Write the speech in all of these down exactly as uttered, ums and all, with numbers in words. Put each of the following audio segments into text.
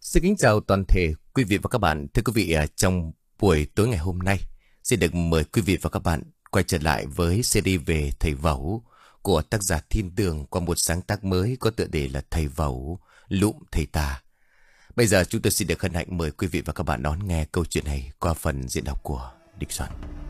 Xin kính chào toàn thể quý vị và các bạn. Thưa quý vị, à, trong buổi tối ngày hôm nay, xin được mời quý vị và các bạn quay trở lại với xê đê về Thầy Vẩu của tác giả Thiên Tường qua một sáng tác mới có tựa đề là Thầy Vẩu Lụm Thầy Tà. Bây giờ chúng tôi xin được hân hạnh mời quý vị và các bạn đón nghe câu chuyện này qua phần diễn đọc của Địch Soạn.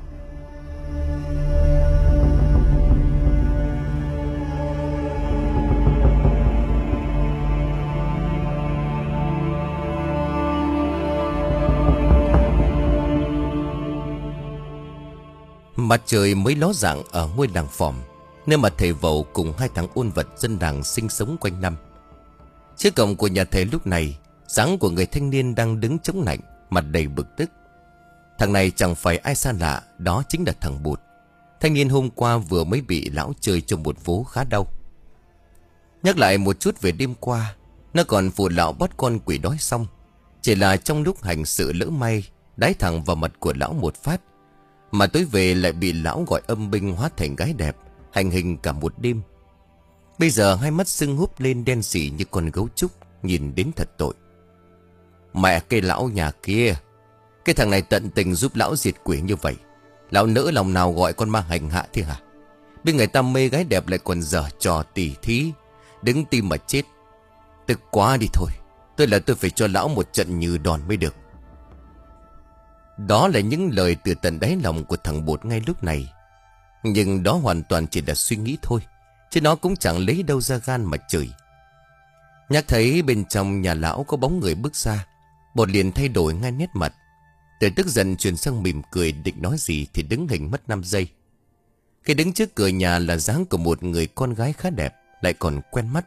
Mặt trời mới ló dạng ở ngôi làng Phòm, nơi mà thầy Vẩu cùng hai thằng ôn vật dân làng sinh sống quanh năm. Trước cổng của nhà thầy lúc này, dáng của người thanh niên đang đứng chống lạnh, mặt đầy bực tức. Thằng này chẳng phải ai xa lạ, đó chính là thằng Bụt. Thanh niên hôm qua vừa mới bị lão chơi trong một vố khá đau. Nhắc lại một chút về đêm qua, nó còn phụ lão bắt con quỷ đói xong. Chỉ là trong lúc hành sự lỡ may, đái thẳng vào mặt của lão một phát, mà tối về lại bị lão gọi âm binh hóa thành gái đẹp, hành hình cả một đêm. Bây giờ hai mắt sưng húp lên đen sì như con gấu trúc, nhìn đến thật tội. Mẹ cái lão nhà kia, cái thằng này tận tình giúp lão diệt quỷ như vậy, lão nỡ lòng nào gọi con ma hành hạ thế hả? Bên người ta mê gái đẹp lại còn dở trò tỉ thí, đứng tim mà chết. Tức quá đi thôi, tôi là tôi phải cho lão một trận như đòn mới được. Đó là những lời từ tận đáy lòng của thằng Bụt ngay lúc này. Nhưng đó hoàn toàn chỉ là suy nghĩ thôi, chứ nó cũng chẳng lấy đâu ra gan mà chửi. Nhắc thấy bên trong nhà lão có bóng người bước ra, Bụt liền thay đổi ngay nét mặt. Từ tức giận chuyển sang mỉm cười, định nói gì thì đứng hình mất năm giây. Cái đứng trước cửa nhà là dáng của một người con gái khá đẹp, lại còn quen mắt.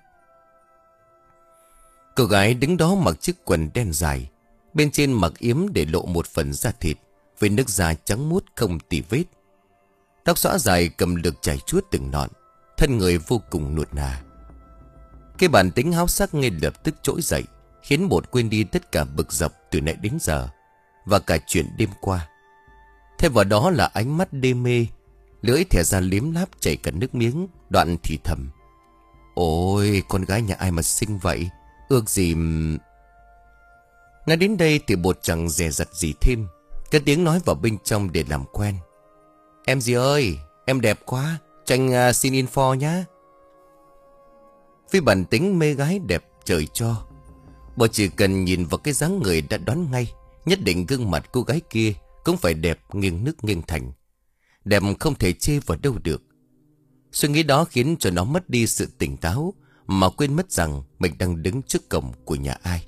Cô gái đứng đó mặc chiếc quần đen dài, bên trên mặc yếm để lộ một phần da thịt, với nước da trắng muốt không tì vết. Tóc xõa dài cầm lược chảy chuốt từng nọn, thân người vô cùng nuột nà. Cái bản tính háo sắc ngay lập tức trỗi dậy, khiến Bụt quên đi tất cả bực dọc từ nãy đến giờ, và cả chuyện đêm qua. Thêm vào đó là ánh mắt đê mê, lưỡi thẻ ra liếm láp chảy cả nước miếng, đoạn thì thầm: Ôi, con gái nhà ai mà xinh vậy, ước gì... Nói đến đây thì Bụt chẳng dè dặt gì thêm, cái tiếng nói vào bên trong để làm quen: Em gì ơi, em đẹp quá, cho anh uh, xin info nhá. Vì bản tính mê gái đẹp trời cho, Bụt chỉ cần nhìn vào cái dáng người đã đoán ngay, nhất định gương mặt cô gái kia cũng phải đẹp nghiêng nước nghiêng thành, đẹp không thể chê vào đâu được. Suy nghĩ đó khiến cho nó mất đi sự tỉnh táo, mà quên mất rằng mình đang đứng trước cổng của nhà ai.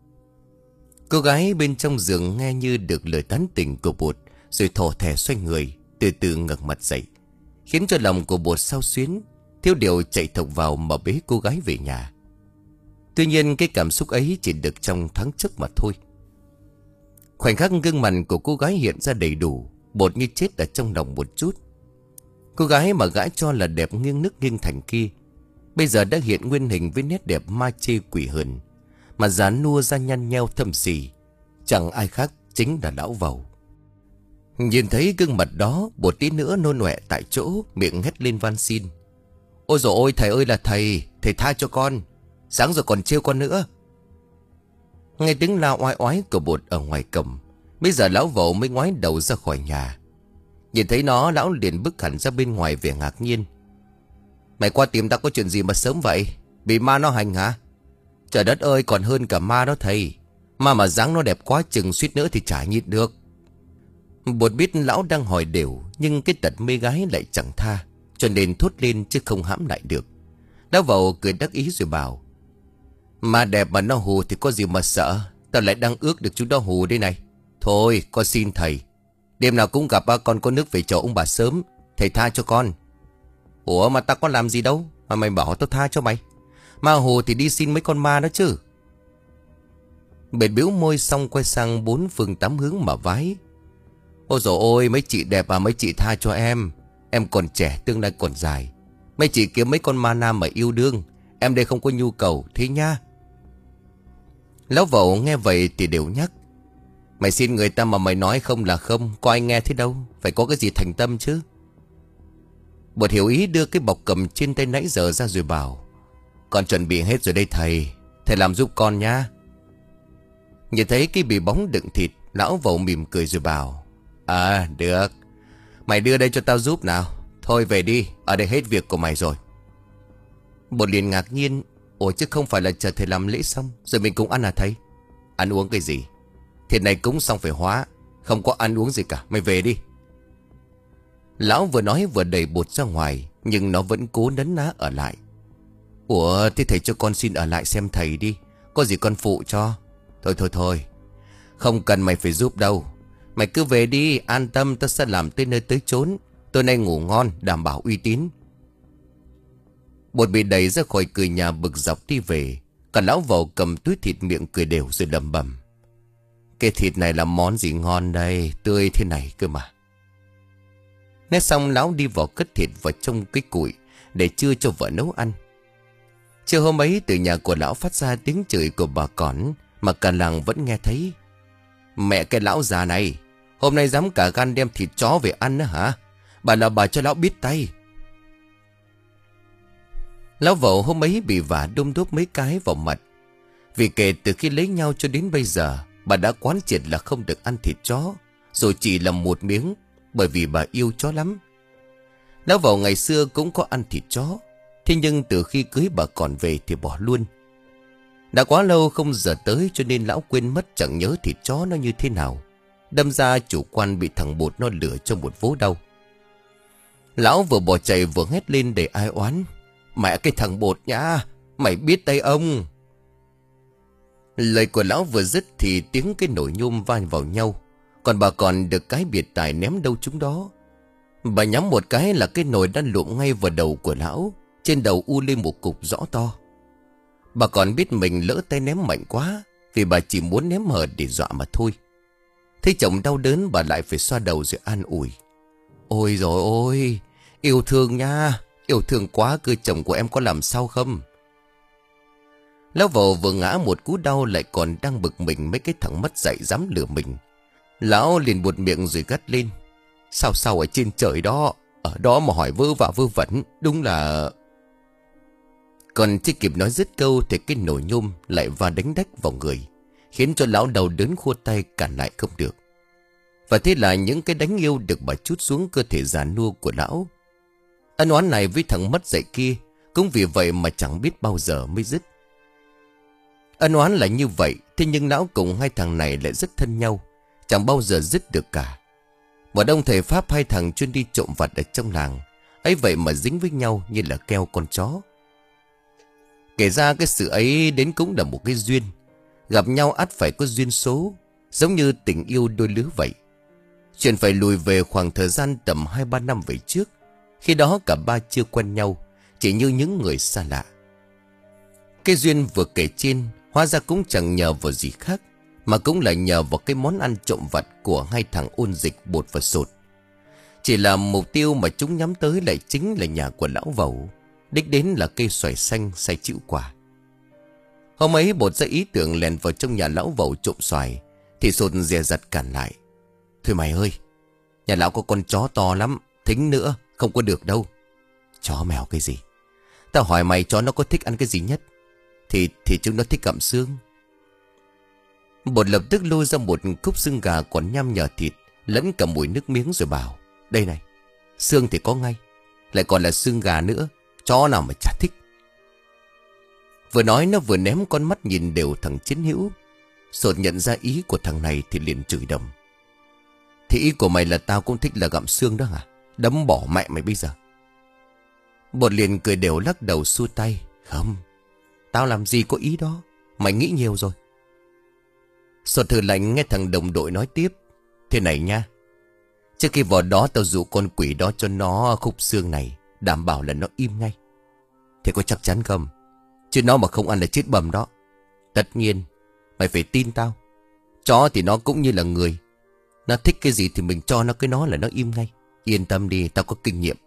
Cô gái bên trong giường nghe như được lời tán tỉnh của Bụt, rồi thò thè xoay người, từ từ ngẩng mặt dậy, khiến cho lòng của Bụt xao xuyến, thiếu điều chạy thộc vào mà bế cô gái về nhà. Tuy nhiên cái cảm xúc ấy chỉ được trong thoáng chốc mà thôi. Khoảnh khắc gương mặt của cô gái hiện ra đầy đủ, Bụt như chết ở trong lòng một chút. Cô gái mà gã cho là đẹp nghiêng nước nghiêng thành kia, bây giờ đã hiện nguyên hình với nét đẹp ma chê quỷ hờn, mà già nua ra nhăn nheo thâm sì, chẳng ai khác chính là lão Vẩu. Nhìn thấy gương mặt đó, Bụt tí nữa nôn ọe tại chỗ, miệng hét lên van xin: Ôi dồi ôi, thầy ơi là thầy, thầy tha cho con, sáng rồi còn trêu con nữa. Nghe tiếng la oai oái của Bụt ở ngoài cổng, bây giờ lão Vẩu mới ngoái đầu ra khỏi nhà. Nhìn thấy nó, lão liền bước hẳn ra bên ngoài vẻ ngạc nhiên: Mày qua tìm tao có chuyện gì mà sớm vậy? Bị ma nó hành hả? Trời đất ơi, còn hơn cả ma đó thầy. Ma mà dáng nó đẹp quá chừng suýt nữa thì chả nhịn được. Bụt biết lão đang hỏi đều, nhưng cái tật mê gái lại chẳng tha, cho nên thốt lên chứ không hãm lại được. Lão Vẩu cười đắc ý rồi bảo: Ma đẹp mà nó hù thì có gì mà sợ, tao lại đang ước được chú đó hù đây này. Thôi con xin thầy, đêm nào cũng gặp con có nước về chầu ông bà sớm, thầy tha cho con. Ủa mà tao có làm gì đâu mà mày bảo tao tha cho mày? Ma hù thì đi xin mấy con ma đó chứ. Bệt biếu môi xong quay sang bốn phương tám hướng mà vái: Ôi dồi ôi, mấy chị đẹp à, mấy chị tha cho em. Em còn trẻ, tương lai còn dài. Mấy chị kiếm mấy con ma nam mà yêu đương, em đây không có nhu cầu thế nha. Lão Vẩu nghe vậy thì đều nhắc: Mày xin người ta mà mày nói không là không, có ai nghe thế đâu, phải có cái gì thành tâm chứ. Bụt hiểu ý đưa cái bọc cầm trên tay nãy giờ ra rồi bảo: Con chuẩn bị hết rồi đây thầy, thầy làm giúp con nhá. Nhìn thấy cái bì bóng đựng thịt, lão Vầu mỉm cười rồi bảo: À được, mày đưa đây cho tao giúp nào. Thôi về đi, ở đây hết việc của mày rồi. Bột liền ngạc nhiên: Ủa chứ không phải là chờ thầy làm lễ xong rồi mình cũng ăn à thầy? Ăn uống cái gì? Thịt này cúng xong phải hóa, không có ăn uống gì cả, mày về đi. Lão vừa nói vừa đẩy Bột ra ngoài, nhưng nó vẫn cố nấn ná ở lại. Ủa thế thầy cho con xin ở lại xem thầy đi, có gì con phụ cho. Thôi thôi thôi, không cần mày phải giúp đâu. Mày cứ về đi, an tâm, tao sẽ làm tới nơi tới chốn. Tối nay ngủ ngon, đảm bảo uy tín. Bột bị đẩy ra khỏi cửa nhà bực dọc đi về. Cả lão Vầu cầm túi thịt miệng cười đều rồi lẩm bẩm: Cái thịt này là món gì ngon đây, tươi thế này cơ mà. Nói xong lão đi vào cất thịt vào trong cái củi để trưa cho vợ nấu ăn. Trưa hôm ấy từ nhà của lão phát ra tiếng chửi của bà Cỏn mà cả làng vẫn nghe thấy. Mẹ cái lão già này, hôm nay dám cả gan đem thịt chó về ăn nữa hả? Bà là bà cho lão biết tay. Lão Vầu hôm ấy bị vả đôm đốp mấy cái vào mặt. Vì kể từ khi lấy nhau cho đến bây giờ, bà đã quán triệt là không được ăn thịt chó, rồi chỉ là một miếng, bởi vì bà yêu chó lắm. Lão Vầu ngày xưa cũng có ăn thịt chó, thế nhưng từ khi cưới bà Cỏn về thì bỏ luôn. Đã quá lâu không giờ tới cho nên lão quên mất chẳng nhớ thịt chó nó như thế nào. Đâm ra chủ quan bị thằng Bột nó lừa cho một vố đau. Lão vừa bỏ chạy vừa hét lên để ai oán: Mẹ cái thằng Bột nhá, mày biết tay ông. Lời của lão vừa dứt thì tiếng cái nồi nhôm va vào nhau, còn bà Cỏn được cái biệt tài ném đâu chúng đó. Bà nhắm một cái là cái nồi đã lụm ngay vào đầu của lão, trên đầu u lên một cục rõ to. Bà Cỏn biết mình lỡ tay ném mạnh quá, vì bà chỉ muốn ném hở để dọa mà thôi. Thấy chồng đau đớn, bà lại phải xoa đầu rồi an ủi: Ôi rồi ôi, yêu thương nha, yêu thương quá cơ, chồng của em có làm sao không? Lão Vầu vừa ngã một cú đau lại còn đang bực mình mấy cái thằng mất dạy dám lừa mình. Lão liền buột miệng rồi gắt lên: Sao sao ở trên trời đó, ở đó mà hỏi vơ vả vơ vẩn, đúng là... Còn chưa kịp nói dứt câu thì cái nồi nhôm lại va đánh đách vào người, khiến cho lão đầu đớn khua tay cản lại không được. Và thế là những cái đánh yêu được bà trút xuống cơ thể già nua của lão. Ân oán này với thằng mất dạy kia cũng vì vậy mà chẳng biết bao giờ mới dứt. Ân oán là như vậy, thế nhưng lão cùng hai thằng này lại rất thân nhau, chẳng bao giờ dứt được cả. Một ông thầy Pháp hai thằng chuyên đi trộm vặt ở trong làng, ấy vậy mà dính với nhau như là keo con chó. Kể ra cái sự ấy đến cũng là một cái duyên. Gặp nhau ắt phải có duyên số, giống như tình yêu đôi lứa vậy. Chuyện phải lùi về khoảng thời gian tầm hai ba năm về trước. Khi đó cả ba chưa quen nhau, chỉ như những người xa lạ. Cái duyên vừa kể trên hóa ra cũng chẳng nhờ vào gì khác, mà cũng là nhờ vào cái món ăn trộm vặt của hai thằng Ôn Dịch, Bột và Sột. Chỉ là mục tiêu mà chúng nhắm tới lại chính là nhà của lão Vầu, đích đến là cây xoài xanh say chịu quả. Hôm ấy Bột ra ý tưởng lèn vào trong nhà lão Vầu trộm xoài, thì Sột dè dặt cản lại: Thôi mày ơi, nhà lão có con chó to lắm, thính nữa, không có được đâu. Chó mèo cái gì? Tao hỏi mày, chó nó có thích ăn cái gì nhất? Thì thì chúng nó thích gặm xương. Bột lập tức lôi ra một khúc xương gà còn nhăm nhở thịt, lẫn cả mùi nước miếng rồi bảo: Đây này, xương thì có ngay, lại còn là xương gà nữa, chó nào mà chả thích. Vừa nói nó vừa ném con mắt nhìn đều thằng Chiến Hữu. Sột nhận ra ý của thằng này thì liền chửi đầm: Thì ý của mày là tao cũng thích là gặm xương đó hả? Đấm bỏ mẹ mày bây giờ. Bột liền cười đều lắc đầu xua tay: Không, tao làm gì có ý đó, mày nghĩ nhiều rồi. Sột thử lạnh nghe thằng đồng đội nói tiếp: Thế này nha, trước khi vào đó tao dụ con quỷ đó cho nó khúc xương này, đảm bảo là nó im ngay. Thế có chắc chắn không? Chứ nó mà không ăn là chết bầm đó. Tất nhiên, mày phải tin tao. Chó thì nó cũng như là người, nó thích cái gì thì mình cho nó cái nó là nó im ngay. Yên tâm đi, tao có kinh nghiệm.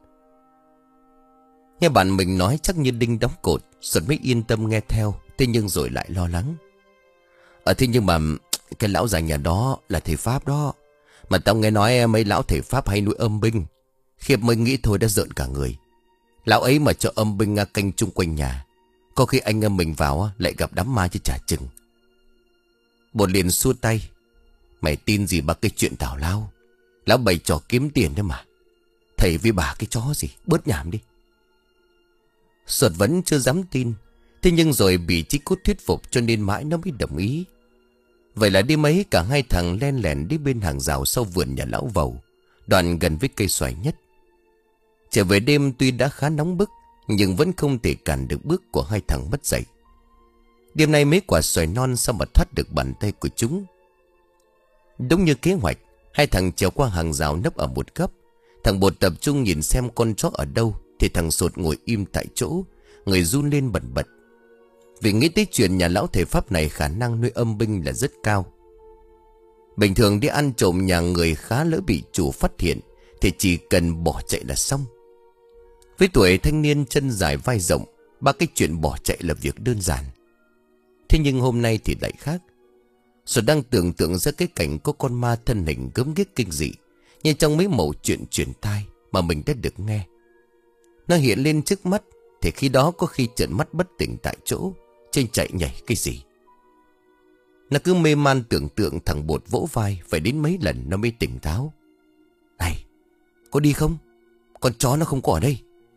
Nghe bạn mình nói chắc như đinh đóng cột, Sột mới yên tâm nghe theo. Thế nhưng rồi lại lo lắng: Ờ thế nhưng mà cái lão già nhà đó là thầy Pháp đó. Mà tao nghe nói mấy lão thầy Pháp hay nuôi âm binh. Khiếp mới nghĩ thôi đã rợn cả người. Lão ấy mà cho âm binh canh chung quanh nhà, có khi anh em mình vào lại gặp đám ma chứ chả chừng. Bột liền xua tay. Mày tin gì bà cái chuyện tào lao. Lão bày trò kiếm tiền đấy mà. Thầy với bà cái chó gì, bớt nhảm đi. Sột vẫn chưa dám tin. Thế nhưng rồi bị Chí Cút thuyết phục cho nên mãi nó mới đồng ý. Vậy là đêm ấy cả hai thằng len lẻn đi bên hàng rào sau vườn nhà lão Vầu, đoạn gần với cây xoài nhất. Trở về đêm tuy đã khá nóng bức, nhưng vẫn không thể cản được bước của hai thằng mất dậy. Đêm nay mấy quả xoài non sao mà thoát được bàn tay của chúng. Đúng như kế hoạch, hai thằng trèo qua hàng rào nấp ở một góc. Thằng Bột tập trung nhìn xem con chó ở đâu, thì thằng Sột ngồi im tại chỗ, người run lên bần bật. Vì nghĩ tới chuyện nhà lão thầy Pháp này khả năng nuôi âm binh là rất cao. Bình thường đi ăn trộm nhà người khá lỡ bị chủ phát hiện thì chỉ cần bỏ chạy là xong. Với tuổi thanh niên chân dài vai rộng, ba cái chuyện bỏ chạy là việc đơn giản. Thế nhưng hôm nay thì lại khác. Sột đang tưởng tượng ra cái cảnh có con ma thân hình gớm ghiếc kinh dị, như trong mấy mẩu chuyện truyền tai mà mình đã được nghe. Nó hiện lên trước mắt, thì khi đó có khi trợn mắt bất tỉnh tại chỗ, trên chạy nhảy cái gì. Nó cứ mê man tưởng tượng thằng Bột vỗ vai, phải đến mấy lần nó mới tỉnh táo. Này, có đi không? Con chó nó không có ở đây.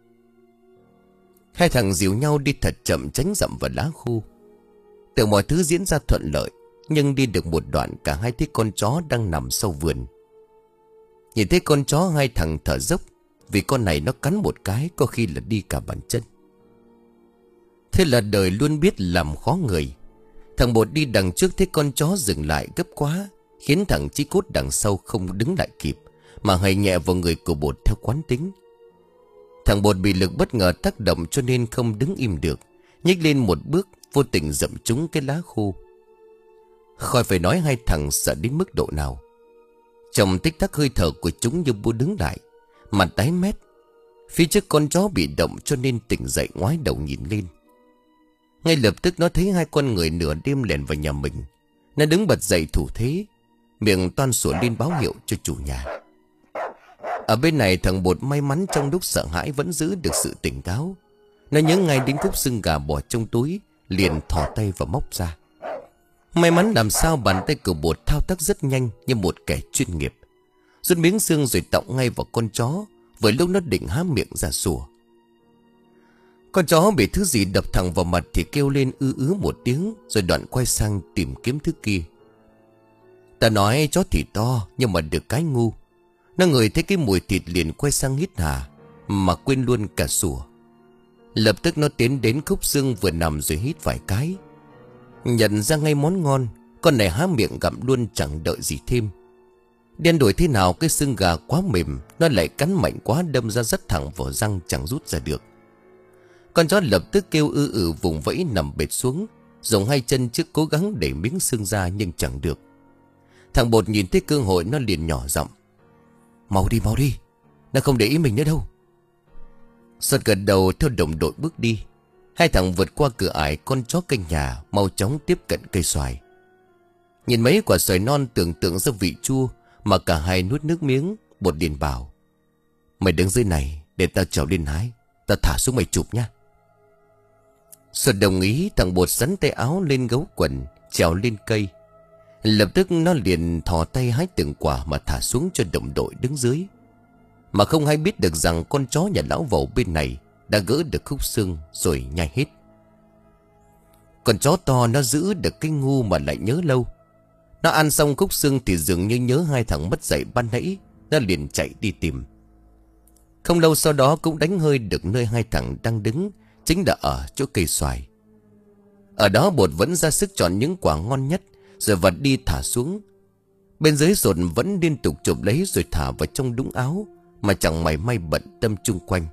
Hai thằng dìu nhau đi thật chậm tránh dặm vào lá khô. Tưởng mọi thứ diễn ra thuận lợi, nhưng đi được một đoạn cả hai thấy con chó đang nằm sau vườn. Nhìn thấy con chó hai thằng thở dốc, vì con này nó cắn một cái có khi là đi cả bàn chân. Thế là đời luôn biết làm khó người. Thằng Bột đi đằng trước thấy con chó dừng lại gấp quá, khiến thằng Chí Cốt đằng sau không đứng lại kịp, mà hầy nhẹ vào người của Bột theo quán tính. Thằng Bột bị lực bất ngờ tác động cho nên không đứng im được, nhích lên một bước, vô tình dậm trúng cái lá khô. Khỏi phải nói hai thằng sợ đến mức độ nào. Trong tích tắc hơi thở của chúng như bua đứng lại, mặt tái mét. Phía trước con chó bị động cho nên tỉnh dậy ngoái đầu nhìn lên. Ngay lập tức nó thấy hai con người nửa đêm lẻn vào nhà mình. Nó đứng bật dậy thủ thế, miệng toan sủa lên báo hiệu cho chủ nhà. Ở bên này thằng Bột may mắn trong lúc sợ hãi vẫn giữ được sự tỉnh táo. Nó nhớ ngay đến khúc xương gà bỏ trong túi, liền thò tay và móc ra. May mắn làm sao bàn tay của Bột thao tác rất nhanh như một kẻ chuyên nghiệp. Rút miếng xương rồi tọng ngay vào con chó, với lúc nó định há miệng ra sủa. Con chó bị thứ gì đập thẳng vào mặt thì kêu lên ư ứ một tiếng, rồi đoạn quay sang tìm kiếm thứ kia. Ta nói chó thì to nhưng mà được cái ngu. Nó ngửi thấy cái mùi thịt liền quay sang hít hà, mà quên luôn cả sủa. Lập tức nó tiến đến khúc xương vừa nằm rồi hít vài cái. Nhận ra ngay món ngon, con này há miệng gặm luôn chẳng đợi gì thêm. Đen đổi thế nào cái xương gà quá mềm, nó lại cắn mạnh quá đâm ra rất thẳng vào răng chẳng rút ra được. Con chó lập tức kêu ư ử vùng vẫy nằm bệt xuống, dùng hai chân trước cố gắng để miếng xương ra nhưng chẳng được. Thằng Bột nhìn thấy cơ hội nó liền nhỏ giọng: Mau đi mau đi, nó không để ý mình nữa đâu. Sột gật đầu theo đồng đội bước đi. Hai thằng vượt qua cửa ải con chó canh nhà, mau chóng tiếp cận cây xoài. Nhìn mấy quả xoài non tưởng tượng ra vị chua, mà cả hai nuốt nước miếng. Bột liền bảo: Mày đứng dưới này để tao trèo lên hái, tao thả xuống mày chụp nhá. Sột đồng ý. Thằng Bột sắn tay áo lên gấu quần, trèo lên cây. Lập tức nó liền thò tay hái từng quả mà thả xuống cho đồng đội đứng dưới. Mà không hay biết được rằng con chó nhà lão Vầu bên này đã gỡ được khúc xương rồi nhai hết. Con chó to nó giữ được cái ngu mà lại nhớ lâu. Nó ăn xong khúc xương thì dường như nhớ hai thằng mất dậy ban nãy. Nó liền chạy đi tìm. Không lâu sau đó cũng đánh hơi được nơi hai thằng đang đứng, chính là ở chỗ cây xoài. Ở đó Bột vẫn ra sức chọn những quả ngon nhất rồi vặt đi thả xuống. Bên dưới Sột vẫn liên tục chụp lấy rồi thả vào trong đũng áo, mà chẳng mảy may bận tâm chung quanh.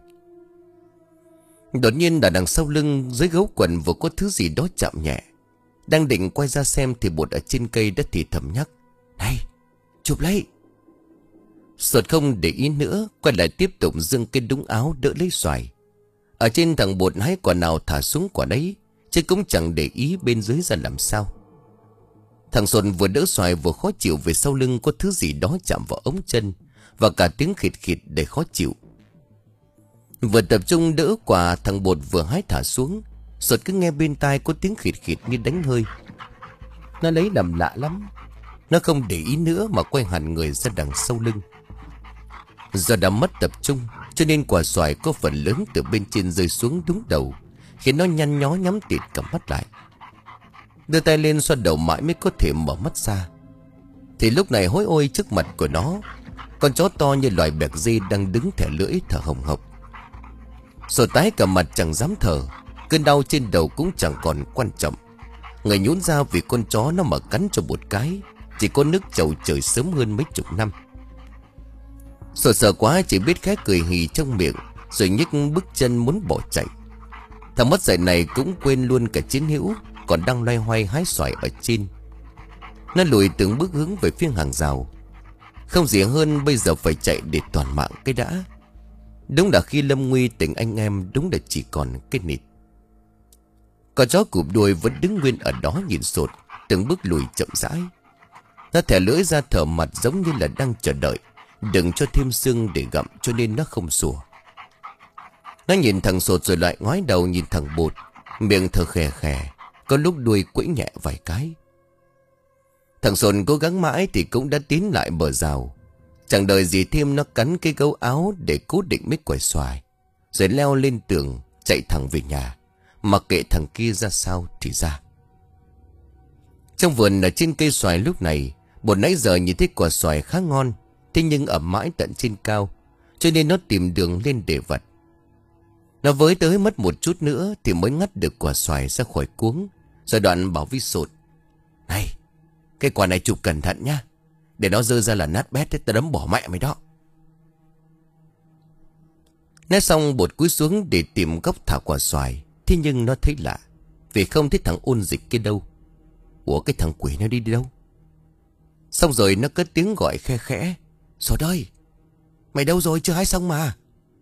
Đột nhiên ở đằng sau lưng dưới gấu quần vừa có thứ gì đó chạm nhẹ. Đang định quay ra xem thì Bột ở trên cây đã thì thầm nhắc: Này, chụp lấy. Sột không để ý nữa, quay lại tiếp tục giương cái đũng áo đỡ lấy xoài. Ở trên thằng Bột hái quả nào thả xuống quả đấy, chứ cũng chẳng để ý bên dưới ra làm sao. Thằng Sột vừa đỡ xoài vừa khó chịu vì sau lưng có thứ gì đó chạm vào ống chân, và cả tiếng khịt khịt để khó chịu. Vừa tập trung đỡ quả thằng Bột vừa hái thả xuống, Sột cứ nghe bên tai có tiếng khịt khịt như đánh hơi. Nó lấy làm lạ lắm. Nó không để ý nữa mà quay hẳn người ra đằng sau lưng. Do đã mất tập trung cho nên quả xoài có phần lớn từ bên trên rơi xuống đúng đầu, khiến nó nhăn nhó nhắm tịt cả mắt lại. Đưa tay lên xoa đầu mãi mới có thể mở mắt ra. Thì lúc này hối ôi, trước mặt của nó, con chó to như loài bẹc dê đang đứng thẻ lưỡi thở hồng hộc. Sổ tái cả mặt chẳng dám thở. Cơn đau trên đầu cũng chẳng còn quan trọng. Người nhũn ra vì con chó nó mà cắn cho một cái, chỉ có nước chầu trời sớm hơn mấy chục năm. Sổ sợ quá chỉ biết khẽ cười hì trong miệng, rồi nhấc bước chân muốn bỏ chạy. Thằng mất dạy này cũng quên luôn cả chiến hữu còn đang loay hoay hái xoài ở trên. Nó lùi từng bước hướng về phía hàng rào. Không gì hơn bây giờ phải chạy để toàn mạng cái đã. Đúng là khi lâm nguy tình anh em, đúng là chỉ còn cái nịt. Con chó cụp đuôi vẫn đứng nguyên ở đó nhìn Sột, từng bước lùi chậm rãi. Nó thẻ lưỡi ra thở mặt giống như là đang chờ đợi đừng cho thêm xương để gặm, cho nên nó không sủa. Nó nhìn thằng Sột rồi lại ngoái đầu nhìn thằng Bột, miệng thở khè khè, có lúc đuôi quẫy nhẹ vài cái. Thằng Sột cố gắng mãi thì cũng đã tiến lại bờ rào. Chẳng đợi gì thêm, nó cắn cái gấu áo để cố định mấy quả xoài, rồi leo lên tường chạy thẳng về nhà, mặc kệ thằng kia ra sao thì ra. Trong vườn ở trên cây xoài lúc này, Bột nãy giờ nhìn thấy quả xoài khá ngon, thế nhưng ở mãi tận trên cao, cho nên nó tìm đường lên để vặt. Nó với tới mất một chút nữa thì mới ngắt được quả xoài ra khỏi cuống, rồi đoạn bảo với Sột: "Này, cái quả này chụp cẩn thận nhá, để nó rơi ra là nát bét thế, tao đấm bỏ mẹ mày đó." Nói xong, Bột cúi xuống để tìm góc thả quả xoài. Thế nhưng nó thấy lạ, vì không thấy thằng ôn dịch kia đâu. Ủa, cái thằng quỷ nó đi đâu? Xong rồi nó cất tiếng gọi khe khẽ: "Sột ơi, mày đâu rồi, chưa hái xong mà."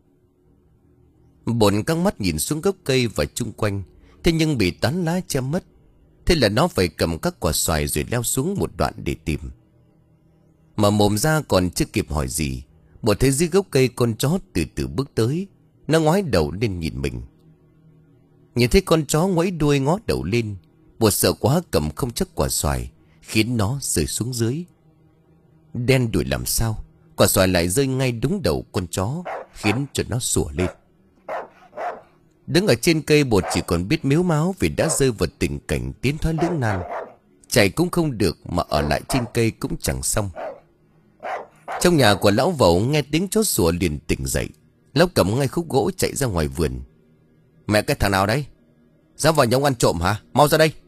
Bột căng mắt nhìn xuống gốc cây và chung quanh, thế nhưng bị tán lá che mất. Thế là nó phải cầm các quả xoài rồi leo xuống một đoạn để tìm. Mà mồm ra còn chưa kịp hỏi gì, Bột thấy dưới gốc cây con chó từ từ bước tới. Nó ngoái đầu lên nhìn mình. Nhìn thấy con chó ngoáy đuôi ngó đầu lên, Bột sợ quá cầm không chắc quả xoài, khiến nó rơi xuống dưới. Đen đuổi làm sao, quả xoài lại rơi ngay đúng đầu con chó, khiến cho nó sủa lên. Đứng ở trên cây, Bột chỉ còn biết mếu máo vì đã rơi vào tình cảnh tiến thoái lưỡng nan. Chạy cũng không được, mà ở lại trên cây cũng chẳng xong. Trong nhà của lão Vẩu nghe tiếng chó sủa liền tỉnh dậy. Lão cầm ngay khúc gỗ chạy ra ngoài vườn. "Mẹ cái thằng nào đấy? Dám vào nhà ông ăn trộm hả? Mau ra đây!"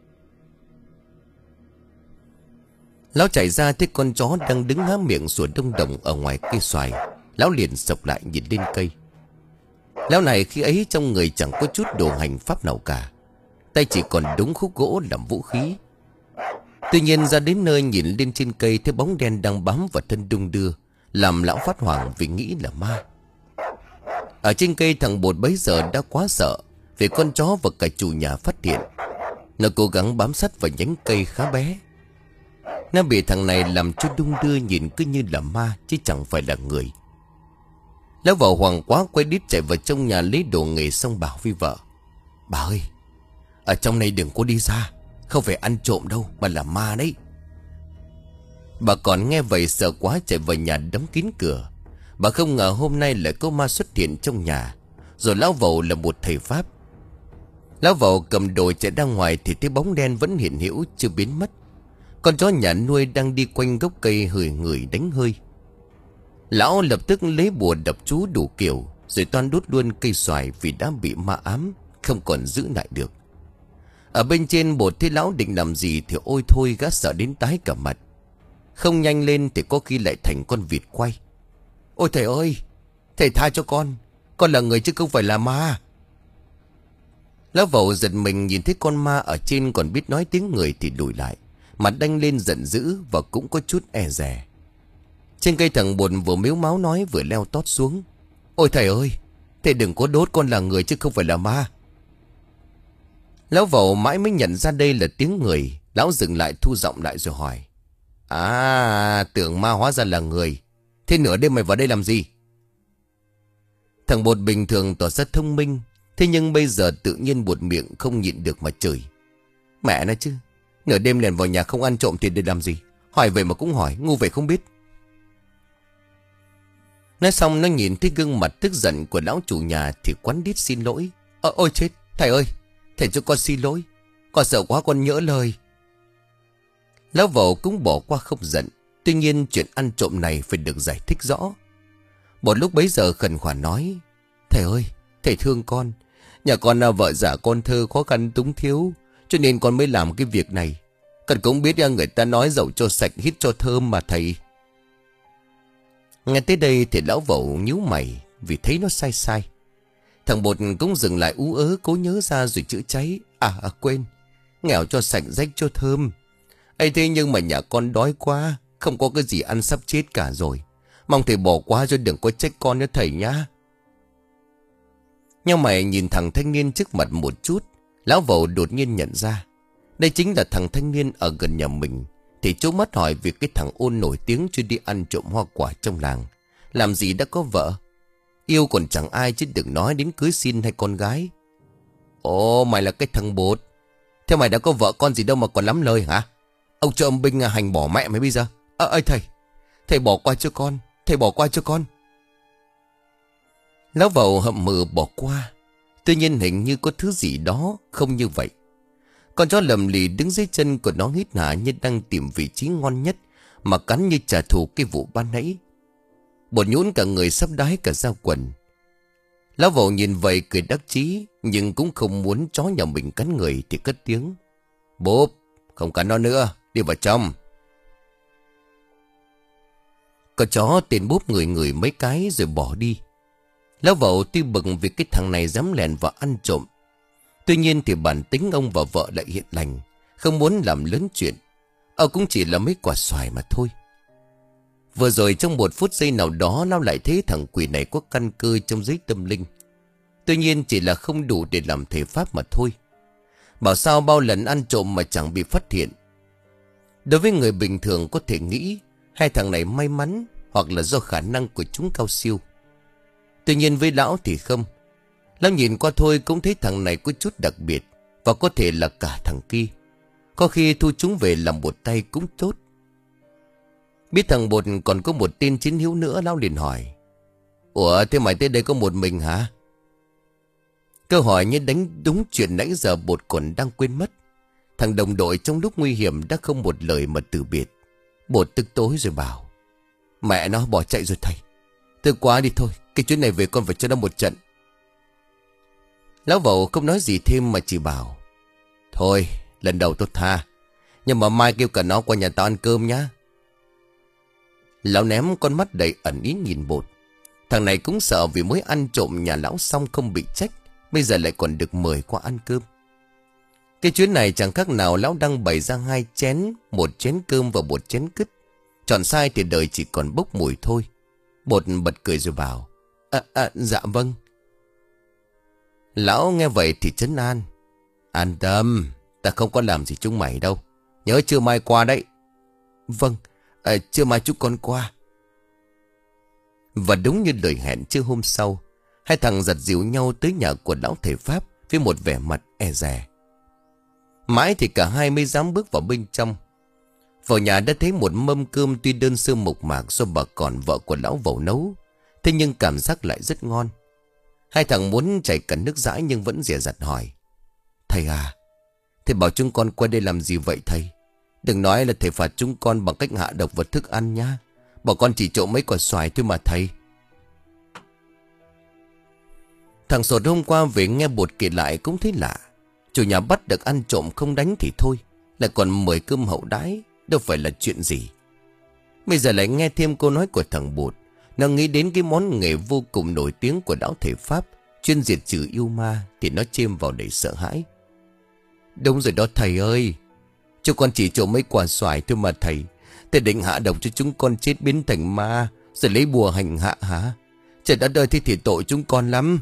Lão chạy ra thấy con chó đang đứng há miệng sủa đông đồng ở ngoài cây xoài. Lão liền sộc lại nhìn lên cây. Lão này khi ấy trong người chẳng có chút đồ hành pháp nào cả, tay chỉ còn đúng khúc gỗ làm vũ khí. Tuy nhiên ra đến nơi nhìn lên trên cây thấy bóng đen đang bám vào thân đung đưa, làm lão phát hoảng vì nghĩ là ma. Ở trên cây, thằng Bột bấy giờ đã quá sợ vì con chó và cả chủ nhà phát hiện. Nó cố gắng bám sát vào nhánh cây khá bé. Nó bị thằng này làm cho đung đưa, nhìn cứ như là ma chứ chẳng phải là người. Lão Vẩu hoảng quá quay đít chạy vào trong nhà lấy đồ nghề, xong bảo với vợ: "Bà ơi, ở trong này đừng có đi ra, không phải ăn trộm đâu mà là ma đấy." Bà còn nghe vậy sợ quá chạy vào nhà đóng kín cửa. Bà không ngờ hôm nay lại có ma xuất hiện trong nhà. Rồi lão Vẩu là một thầy pháp. Lão Vẩu cầm đồ chạy ra ngoài thì thấy bóng đen vẫn hiện hữu chưa biến mất. Con chó nhà nuôi đang đi quanh gốc cây hửi người đánh hơi. Lão lập tức lấy bùa đập chú đủ kiểu, rồi toan đốt luôn cây xoài vì đã bị ma ám, không còn giữ lại được. Ở bên trên, Bột thấy lão định làm gì thì ôi thôi, gã sợ đến tái cả mặt. Không nhanh lên thì có khi lại thành con vịt quay. "Ôi thầy ơi, thầy tha cho con, con là người chứ không phải là ma." Lão Vẩu giật mình nhìn thấy con ma ở trên còn biết nói tiếng người thì lùi lại, mặt đanh lên giận dữ và cũng có chút e dè. Trên cây, thằng Bột vừa mếu máo nói vừa leo tót xuống. "Ôi thầy ơi, thầy đừng có đốt, con là người chứ không phải là ma." Lão Vẩu mãi mới nhận ra đây là tiếng người. Lão dừng lại, thu giọng lại rồi hỏi: "À, tưởng ma hóa ra là người. Thế nửa đêm mày vào đây làm gì?" Thằng Bột bình thường tỏ ra thông minh, thế nhưng bây giờ tự nhiên buột miệng không nhịn được mà chửi: "Mẹ nó chứ, Nửa đêm lèn vào nhà không ăn trộm thì để làm gì? Hỏi vậy mà cũng hỏi, ngu vậy không biết. Nói xong nó nhìn thấy gương mặt tức giận của lão chủ nhà thì quắn đít xin lỗi. Ơ ôi chết, thầy ơi, thầy cho con xin lỗi. Con sợ quá con nhỡ lời. Lão vẩu cũng bỏ qua không giận. Tuy nhiên chuyện ăn trộm này phải được giải thích rõ. Một lúc bấy giờ khẩn khoản nói: Thầy ơi, thầy thương con. Nhà con là vợ giả con thơ khó khăn túng thiếu, cho nên con mới làm cái việc này. Con cũng biết người ta nói dẫu cho sạch hít cho thơm mà thầy. Nghe tới đây thì lão vẩu nhíu mày vì thấy nó sai sai. Thằng Bột cũng dừng lại ú ớ cố nhớ ra rồi chữa cháy. À, à quên, nghèo cho sạch rách cho thơm. Ây thế nhưng mà nhà con đói quá, không có cái gì ăn sắp chết cả rồi. Mong thầy bỏ qua cho đừng có trách con nữa thầy nhá. Nhưng mày nhìn thằng thanh niên trước mặt một chút, lão vẩu đột nhiên nhận ra đây chính là thằng thanh niên ở gần nhà mình. Thì chố mắt hỏi việc cái thằng Ôn nổi tiếng chưa đi ăn trộm hoa quả trong làng, làm gì đã có vợ. Yêu còn chẳng ai chứ đừng nói đến cưới xin hay con gái. Ồ, mày là cái thằng Bột. Thế mày đã có vợ con gì đâu mà còn lắm lời hả? Ông cho ông binh hành bỏ mẹ mày bây giờ. Ơ ơi thầy, thầy bỏ qua cho con, thầy bỏ qua cho con. Lão vẩu hậm mừ bỏ qua. Tuy nhiên hình như có thứ gì đó không như vậy. Con chó lầm lì đứng dưới chân của nó hít hả như đang tìm vị trí ngon nhất mà cắn như trả thù cái vụ ban nãy. Bột nhũn cả người sắp đái cả da quần. Lão vẩu nhìn vậy cười đắc chí, nhưng cũng không muốn chó nhà mình cắn người thì cất tiếng: Bốp, không cắn nó nữa, đi vào trong. Con chó tên Bốp người người mấy cái rồi bỏ đi. Lão vẩu tuy bực vì cái thằng này dám lèn vào ăn trộm. Tuy nhiên thì bản tính ông và vợ lại hiền lành, không muốn làm lớn chuyện. Ông cũng chỉ là mấy quả xoài mà thôi. Vừa rồi trong một phút giây nào đó, lão lại thấy thằng quỷ này có căn cơ trong giới tâm linh. Tuy nhiên chỉ là không đủ để làm thể pháp mà thôi. Bảo sao bao lần ăn trộm mà chẳng bị phát hiện. Đối với người bình thường có thể nghĩ hai thằng này may mắn, hoặc là do khả năng của chúng cao siêu. Tuy nhiên với lão thì không. Lão nhìn qua thôi cũng thấy thằng này có chút đặc biệt, và có thể là cả thằng kia. Có khi thu chúng về làm một tay cũng tốt. Biết thằng Bột còn có một tên chiến hữu nữa, lão liền hỏi: Ủa thế mày tới đây có một mình hả? Câu hỏi như đánh đúng chuyện nãy giờ Bột còn đang quên mất. Thằng đồng đội trong lúc nguy hiểm đã không một lời mà từ biệt. Bột tức tối rồi bảo: Mẹ nó bỏ chạy rồi thầy. Thôi quá đi thôi, cái chuyến này về con phải cho nó một trận. Lão vẩu không nói gì thêm mà chỉ bảo: Thôi, lần đầu tôi tha, nhưng mà mai kêu cả nó qua nhà tao ăn cơm nhá. Lão ném con mắt đầy ẩn ý nhìn Bột. Thằng này cũng sợ vì mới ăn trộm nhà lão xong không bị trách, bây giờ lại còn được mời qua ăn cơm. Cái chuyến này chẳng khác nào lão đang bày ra hai chén, một chén cơm và một chén cứt. Chọn sai thì đời chỉ còn bốc mùi thôi. Bột bật cười rồi bảo: À, à, dạ vâng. Lão nghe vậy thì trấn an: An tâm, ta không có làm gì chúng mày đâu. Nhớ trưa mai qua đấy. Vâng, à, trưa mai chúng con qua. Và đúng như lời hẹn, trưa hôm sau, hai thằng giật dìu nhau tới nhà của lão thầy Pháp với một vẻ mặt e dè. Mãi thì cả hai mới dám bước vào bên trong. Vào nhà đã thấy một mâm cơm tuy đơn sơ mộc mạc do bà còn vợ của lão vẩu nấu, thế nhưng cảm giác lại rất ngon. Hai thằng muốn chảy cả nước dãi nhưng vẫn dè dặt hỏi: Thầy à, thầy bảo chúng con qua đây làm gì vậy thầy? Đừng nói là thầy phạt chúng con bằng cách hạ độc vào thức ăn nhá. Bảo con chỉ trộm mấy quả xoài thôi mà thầy. Thằng Sột hôm qua về nghe Bột kể lại cũng thấy lạ. Chủ nhà bắt được ăn trộm không đánh thì thôi, lại còn mời cơm hậu đãi, đâu phải là chuyện gì. Bây giờ lại nghe thêm câu nói của thằng Bột, nó nghĩ đến cái món nghề vô cùng nổi tiếng của lão thầy Pháp chuyên diệt trừ yêu ma, thì nó chêm vào đầy sợ hãi. Đúng rồi đó thầy ơi, cho con chỉ trộm mấy quả xoài thôi mà thầy. Thầy định hạ độc cho chúng con chết biến thành ma, rồi lấy bùa hành hạ hả? Trời đất ơi, thế thì tội chúng con lắm.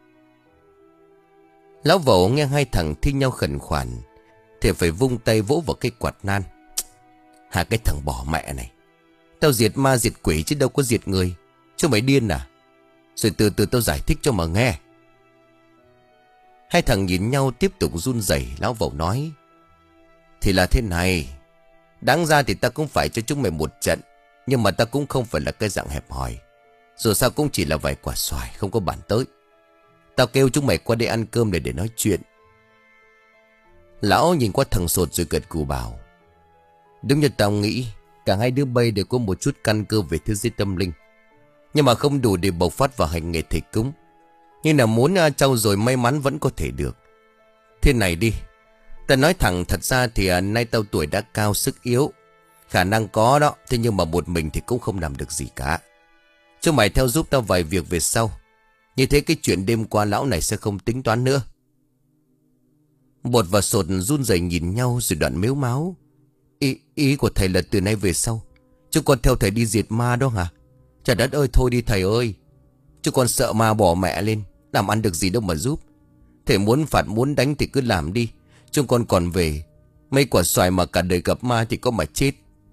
Lão vẩu nghe hai thằng thi nhau khẩn khoản thì phải vung tay vỗ vào cái quạt nan: Hà cái thằng bỏ mẹ này, tao diệt ma diệt quỷ chứ đâu có diệt người. Chứ mày điên à? Rồi từ từ tao giải thích cho mà nghe. Hai thằng nhìn nhau tiếp tục run rẩy. Lão vẩu nói: Thì là thế này. Đáng ra thì ta cũng phải cho chúng mày một trận. Nhưng mà ta cũng không phải là cái dạng hẹp hòi. Dù sao cũng chỉ là vài quả xoài, không có bàn tới. Tao kêu chúng mày qua đây ăn cơm để để nói chuyện. Lão nhìn qua thằng Sột rồi gật gù bảo. Đúng như tao nghĩ, cả hai đứa bay đều có một chút căn cơ về thế giới tâm linh, nhưng mà không đủ để bộc phát vào hành nghề thầy cúng. Nhưng là muốn uh, trau dồi may mắn vẫn có thể được. Thế này đi, ta nói thẳng thật ra thì uh, nay tao tuổi đã cao sức yếu. Khả năng có đó, thế nhưng mà một mình thì cũng không làm được gì cả. Cho mày theo giúp tao vài việc về sau. Như thế cái chuyện đêm qua lão này sẽ không tính toán nữa. Bột và Sột run rẩy nhìn nhau rồi đoạn mếu máo. Ý, ý của thầy là từ nay về sau chúng con theo thầy đi diệt ma đó hả? Trời đất ơi, thôi đi thầy ơi. Chúng con sợ ma bỏ mẹ lên, làm ăn được gì đâu mà giúp. Thầy muốn phạt muốn đánh thì cứ làm đi. Chúng con còn về. Mấy quả xoài mà cả đời gặp ma thì có mà chết.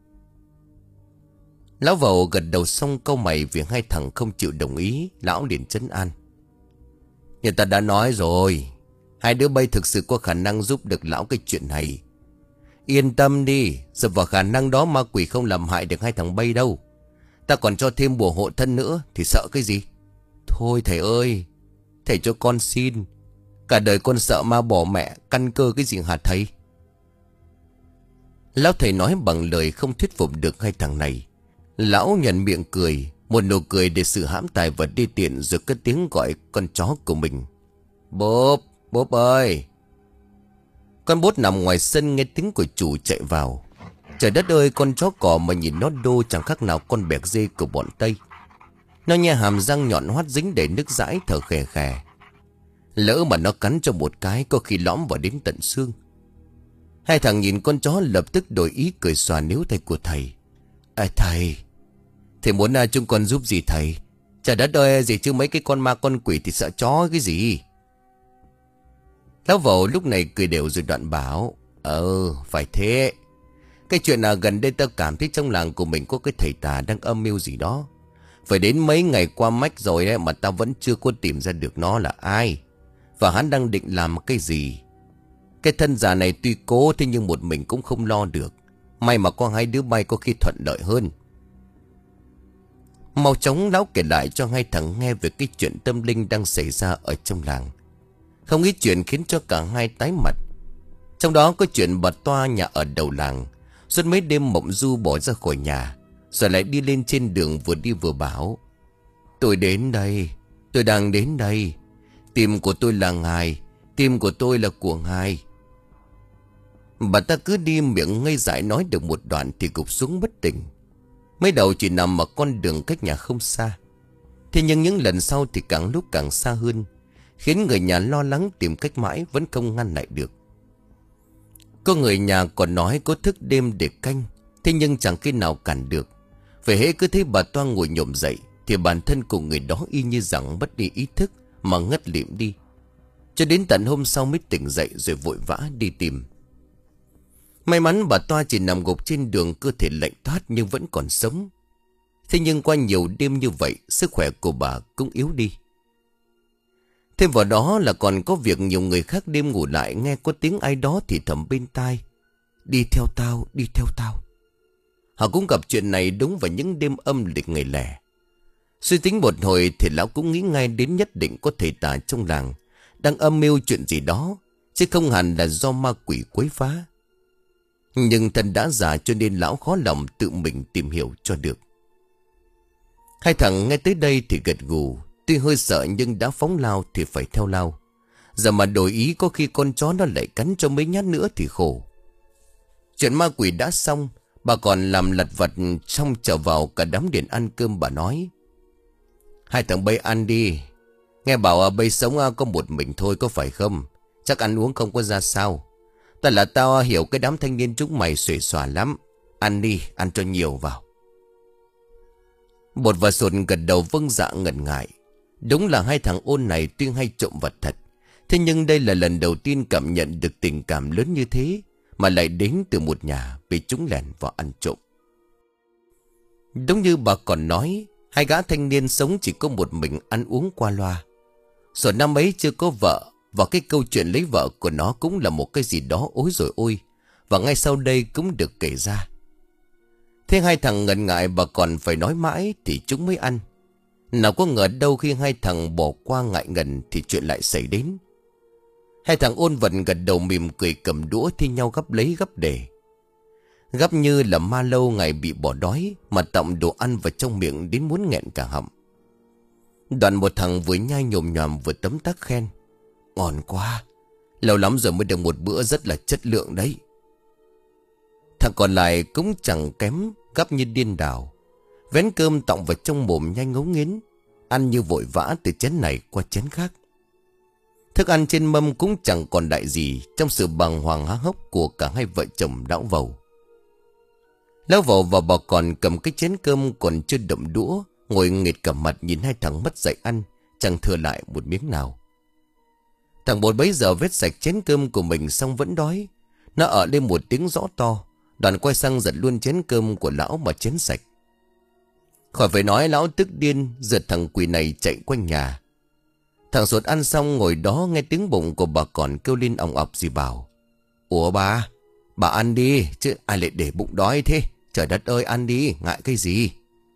Lão Vầu gật đầu xong câu mày vì hai thằng không chịu đồng ý. Lão liền trấn an. Người ta đã nói rồi, hai đứa bay thực sự có khả năng giúp được lão cái chuyện này. Yên tâm đi, dựa vào khả năng đó ma quỷ không làm hại được hai thằng bay đâu. Ta còn cho thêm bùa hộ thân nữa thì sợ cái gì. Thôi thầy ơi, thầy cho con xin. Cả đời con sợ ma bỏ mẹ, căn cơ cái gì hả thầy? Lão thầy nói bằng lời không thuyết phục được hai thằng này. Lão nhận miệng cười, một nụ cười để sự hãm tài vật đi tiện, rồi cất tiếng gọi con chó của mình. Bốp, bốp ơi. Con bốt nằm ngoài sân nghe tiếng của chủ chạy vào. Trời đất ơi, con chó cỏ mà nhìn nó đô chẳng khác nào con bẹc dê của bọn Tây. Nó nhe hàm răng nhọn hoắt dính đầy nước dãi thở khè khè. Lỡ mà nó cắn cho một cái có khi lõm vào đến tận xương. Hai thằng nhìn con chó lập tức đổi ý cười xòa níu tay của thầy. À thầy, thầy muốn à, chúng con giúp gì thầy? Trời đất ơi, gì chứ mấy cái con ma con quỷ thì sợ chó cái gì? Lão Vầu lúc này cười đều rồi đoạn bảo. Ờ, phải thế. Cái chuyện nào gần đây tao cảm thấy trong làng của mình có cái thầy tà đang âm mưu gì đó. Phải đến mấy ngày qua mách rồi ấy, mà tao vẫn chưa có tìm ra được nó là ai. Và hắn đang định làm cái gì. Cái thân già này tuy cố thế nhưng một mình cũng không lo được. May mà có hai đứa bay có khi thuận lợi hơn. Mau chóng lão kể lại cho hai thằng nghe về cái chuyện tâm linh đang xảy ra ở trong làng. Không ít chuyện khiến cho cả hai tái mặt. Trong đó có chuyện bà Toa nhà ở đầu làng suốt mấy đêm mộng du bỏ ra khỏi nhà, rồi lại đi lên trên đường vừa đi vừa bảo. Tôi đến đây, tôi đang đến đây. Tim của tôi là ngài, tim của tôi là của ngài. Bà ta cứ đi miệng ngây dại nói được một đoạn thì gục xuống bất tỉnh. Mới đầu chỉ nằm ở con đường cách nhà không xa. Thế nhưng những lần sau thì càng lúc càng xa hơn, khiến người nhà lo lắng tìm cách mãi vẫn không ngăn lại được. Có người nhà còn nói có thức đêm để canh, thế nhưng chẳng khi nào cản được. Phải hễ cứ thấy bà Toa ngồi nhổm dậy thì bản thân của người đó y như rằng mất đi ý thức mà ngất lịm đi. Cho đến tận hôm sau mới tỉnh dậy rồi vội vã đi tìm. May mắn bà Toa chỉ nằm gục trên đường, cơ thể lạnh toát nhưng vẫn còn sống. Thế nhưng qua nhiều đêm như vậy, sức khỏe của bà cũng yếu đi. Thêm vào đó là còn có việc nhiều người khác đêm ngủ lại nghe có tiếng ai đó thì thầm bên tai. Đi theo tao, đi theo tao. Họ cũng gặp chuyện này đúng vào những đêm âm lịch ngày lẻ. Suy tính một hồi thì lão cũng nghĩ ngay đến nhất định có thầy tà trong làng đang âm mưu chuyện gì đó, chứ không hẳn là do ma quỷ quấy phá. Nhưng thân đã già cho nên lão khó lòng tự mình tìm hiểu cho được. Hai thằng nghe tới đây thì gật gù. Tuy hơi sợ nhưng đã phóng lao thì phải theo lao. Giờ mà đổi ý có khi con chó nó lại cắn cho mấy nhát nữa thì khổ. Chuyện ma quỷ đã xong, bà còn làm lặt vặt xong trở vào cả đám điện ăn cơm. Bà nói: Hai thằng bay ăn đi. Nghe bảo à, bay sống à, có một mình thôi có phải không? Chắc ăn uống không có ra sao. Ta là tao à, hiểu cái đám thanh niên chúng mày xuể xòa lắm. Ăn đi, ăn cho nhiều vào. Bột và Sột gật đầu vâng dạ ngần ngại. Đúng là hai thằng ôn này tuy hay trộm vật thật, thế nhưng đây là lần đầu tiên cảm nhận được tình cảm lớn như thế, mà lại đến từ một nhà bị chúng lẻn vào ăn trộm. Đúng như bà còn nói, hai gã thanh niên sống chỉ có một mình ăn uống qua loa. Rồi năm ấy chưa có vợ, và cái câu chuyện lấy vợ của nó cũng là một cái gì đó ối rồi ôi, và ngay sau đây cũng được kể ra. Thế hai thằng ngần ngại và còn phải nói mãi thì chúng mới ăn. Nào có ngờ đâu khi hai thằng bỏ qua ngại ngần thì chuyện lại xảy đến. Hai thằng ôn vận gật đầu mỉm cười cầm đũa thi nhau gắp lấy gắp để. Gắp như là ma lâu ngày bị bỏ đói mà tọng đồ ăn vào trong miệng đến muốn nghẹn cả họng. Đoạn một thằng vừa nhai nhồm nhòm vừa tấm tắc khen: ngon quá, lâu lắm rồi mới được một bữa rất là chất lượng đấy. Thằng còn lại cũng chẳng kém, gắp như điên đảo, vén cơm tọng vào trong mồm nhanh ngấu nghiến, ăn như vội vã từ chén này qua chén khác. Thức ăn trên mâm cũng chẳng còn đại gì trong sự bàng hoàng há hốc của cả hai vợ chồng lão Vầu. Lão Vầu và bà còn cầm cái chén cơm còn chưa đậm đũa, ngồi nghệt cả mặt nhìn hai thằng mất dạy ăn, chẳng thừa lại một miếng nào. Thằng Bột bấy giờ vết sạch chén cơm của mình xong vẫn đói. Nó ở lên một tiếng rõ to, đoàn quay sang giật luôn chén cơm của lão mà chén sạch. Khỏi phải nói, lão tức điên giật thằng quỷ này chạy quanh nhà. Thằng Sột ăn xong ngồi đó nghe tiếng bụng của bà còn kêu lên òng ọc gì bảo: ủa bà, bà ăn đi chứ ai lại để bụng đói thế. Trời đất ơi, ăn đi, ngại cái gì.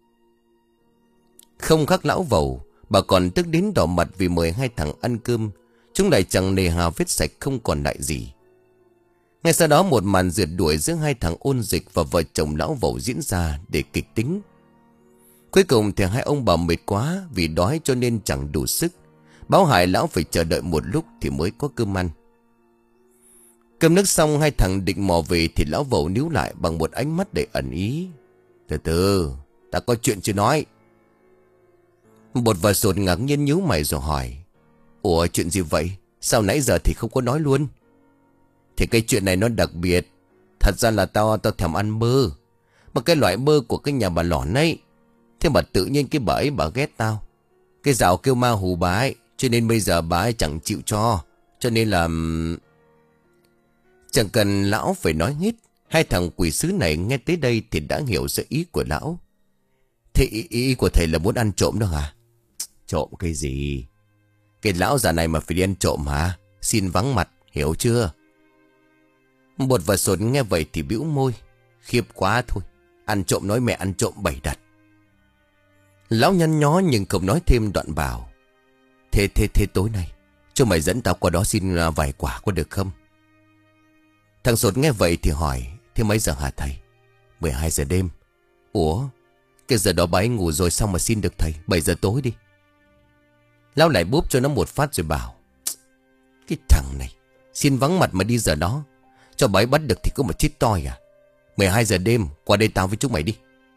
Không khác lão Vầu, bà còn tức đến đỏ mặt vì mời hai thằng ăn cơm. Chúng lại chẳng nề hà vết sạch không còn lại gì. Ngay sau đó một màn rượt đuổi giữa hai thằng Ôn Dịch và vợ chồng lão Vầu diễn ra để kịch tính. Cuối cùng thì hai ông bà mệt quá vì đói cho nên chẳng đủ sức, báo hại lão phải chờ đợi một lúc thì mới có cơm ăn. Cơm nước xong hai thằng định mò về thì lão Vầu níu lại bằng một ánh mắt đầy ẩn ý: từ từ, ta có chuyện chưa nói. Bột và Sột ngạc nhiên nhíu mày rồi hỏi: ủa, chuyện gì vậy? Sao nãy giờ thì không có nói luôn? Thì cái chuyện này nó đặc biệt. Thật ra là tao tao thèm ăn bơ, mà cái loại bơ của cái nhà bà Lỏn ấy. Thế mà tự nhiên cái bà ấy bà ghét tao. Cái dạo kêu ma hù bà ấy, cho nên bây giờ bà ấy chẳng chịu cho. Cho nên là... Chẳng cần lão phải nói hết, hai thằng quỷ sứ này nghe tới đây thì đã hiểu sự ý của lão. Thế ý, ý của thầy là muốn ăn trộm đó hả? Trộm cái gì? Cái lão già này mà phải đi ăn trộm hả? Xin vắng mặt, hiểu chưa? Bột và Sột nghe vậy thì bĩu môi: khiếp quá thôi, ăn trộm nói mẹ ăn trộm bày đặt. Lão nhăn nhó nhưng không nói thêm, đoạn bảo: Thế thế thế tối nay cho mày dẫn tao qua đó xin vài quả có được không? Thằng Sột nghe vậy thì hỏi: thế mấy giờ hả thầy? mười hai giờ đêm. Ủa, cái giờ đó bà ấy ngủ rồi sao mà xin được thầy? bảy giờ tối đi. Lão lại búp cho nó một phát rồi bảo: cái thằng này xin vắng mặt mà đi giờ đó, cho bà ấy bắt được thì có mà chết toi à? mười hai giờ đêm qua đây tao với chúng mày đi.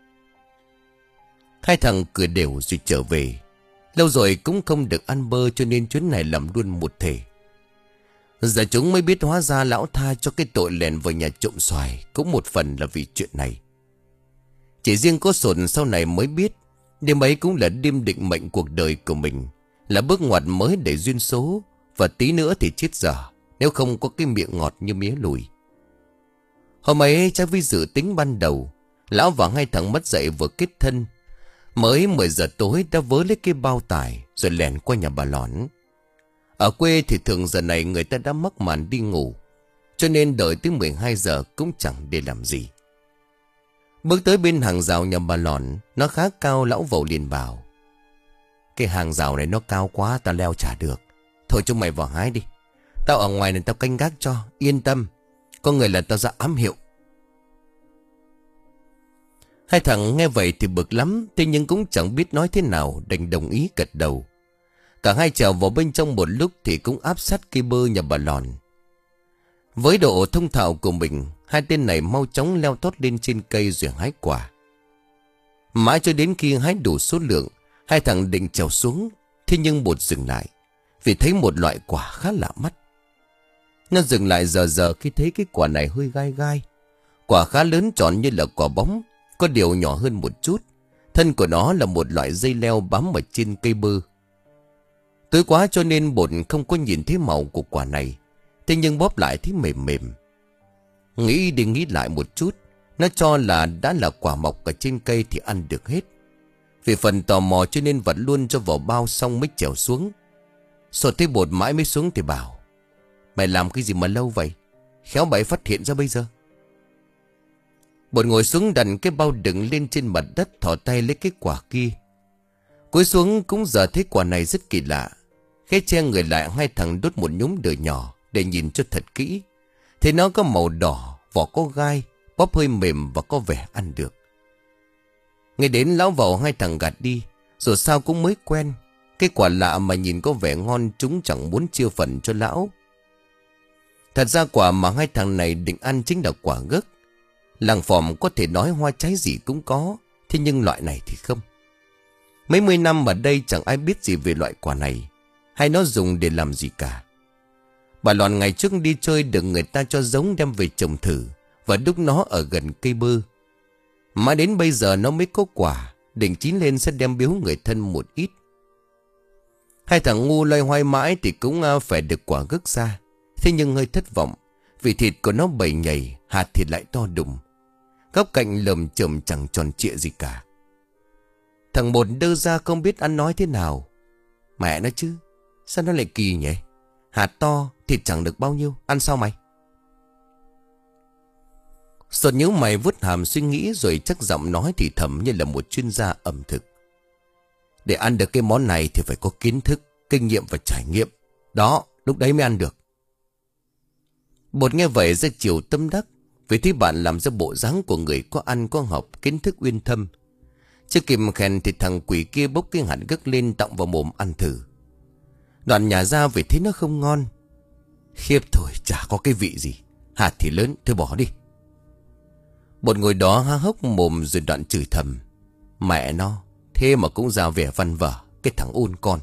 Hai thằng cười đều rồi trở về. Lâu rồi cũng không được ăn bơ cho nên chuyến này làm luôn một thể. Giờ chúng mới biết hóa ra lão tha cho cái tội lèn vào nhà trộm xoài cũng một phần là vì chuyện này. Chỉ riêng có Sột sau này mới biết đêm ấy cũng là đêm định mệnh cuộc đời của mình, là bước ngoặt mới để duyên số, và tí nữa thì chết dở nếu không có cái miệng ngọt như mía lùi. Hôm ấy chắc vì dự tính ban đầu, lão và hai thằng mất dậy vừa kết thân, mới mười giờ tối đã vớ lấy cái bao tải rồi lèn qua nhà bà Lỏn. Ở quê thì thường giờ này người ta đã mắc màn đi ngủ, cho nên đợi tới mười hai giờ cũng chẳng để làm gì. Bước tới bên hàng rào nhà bà Lỏn, nó khá cao. Lão Vầu liền bảo: cái hàng rào này nó cao quá, ta leo chả được. Thôi chúng mày vào hái đi, tao ở ngoài này tao canh gác cho, yên tâm. Có người là tao ra ám hiệu. Hai thằng nghe vậy thì bực lắm, thế nhưng cũng chẳng biết nói thế nào, đành đồng ý gật đầu. Cả hai trèo vào bên trong một lúc thì cũng áp sát cây bơ nhà bà Lỏn. Với độ thông thạo của mình, hai tên này mau chóng leo tót lên trên cây rồi hái quả. Mãi cho đến khi hái đủ số lượng, hai thằng định trèo xuống, thế nhưng Bột dừng lại vì thấy một loại quả khá lạ mắt. Nó dừng lại giờ giờ khi thấy cái quả này hơi gai gai. Quả khá lớn, tròn như là quả bóng, có điều nhỏ hơn một chút. Thân của nó là một loại dây leo bám ở trên cây bơ. Tối quá cho nên Bột không có nhìn thấy màu của quả này, thế nhưng bóp lại thấy mềm mềm. Nghĩ đi nghĩ lại một chút, nó cho là đã là quả mọc ở trên cây thì ăn được hết. Vì phần tò mò cho nên vặt luôn cho vào bao xong mới trèo xuống. Sột thấy Bột mãi mới xuống thì bảo: mày làm cái gì mà lâu vậy? Khéo bậy phát hiện ra bây giờ. Bột ngồi xuống đặt cái bao đựng lên trên mặt đất, thò tay lấy cái quả kia. Cúi xuống cũng giờ thấy quả này rất kỳ lạ. Khẽ che người lại, hai thằng đốt một nhúm lửa nhỏ để nhìn cho thật kỹ. Thì nó có màu đỏ, vỏ có gai, bóp hơi mềm và có vẻ ăn được. Ngay đến lão vào hai thằng gạt đi. Dù sao cũng mới quen. Cái quả lạ mà nhìn có vẻ ngon, chúng chẳng muốn chia phần cho lão. Thật ra quả mà hai thằng này định ăn chính là quả gấc. Làng Phòm có thể nói hoa trái gì cũng có, thế nhưng loại này thì không. Mấy mươi năm ở đây chẳng ai biết gì về loại quả này, hay nó dùng để làm gì cả. Bà Loan ngày trước đi chơi được người ta cho giống đem về trồng thử và đúc nó ở gần cây bơ. Mà đến bây giờ nó mới có quả, định chín lên sẽ đem biếu người thân một ít. Hai thằng ngu loay hoay mãi thì cũng phải được quả gấc ra. Thế nhưng hơi thất vọng, vì thịt của nó bầy nhầy, hạt thịt lại to đùng. Góc cạnh lởm chởm chẳng tròn trịa gì cả. Thằng một đơ ra không biết ăn nói thế nào. Mẹ nó chứ, sao nó lại kỳ nhỉ? Hạt to, thịt chẳng được bao nhiêu, ăn sao mày? Sột nhíu mày vuốt hàm suy nghĩ, rồi chắc giọng nói thì thầm như là một chuyên gia ẩm thực. Để ăn được cái món này thì phải có kiến thức, kinh nghiệm và trải nghiệm. Đó, lúc đấy mới ăn được. Bột nghe vậy ra chiều tâm đắc, vì thấy bạn làm ra bộ dáng của người có ăn có học, kiến thức uyên thâm. Chưa kịp khen thì thằng quỷ kia bốc cái hạt gấc lên tọng vào mồm ăn thử. Đoạn nhả ra vì thấy nó không ngon. Khiếp thôi, chả có cái vị gì. Hạt thì lớn, thôi bỏ đi. Bột ngồi đó há hốc mồm rồi đoạn chửi thầm. Mẹ nó, thế mà cũng ra vẻ văn vở, cái thằng ôn con.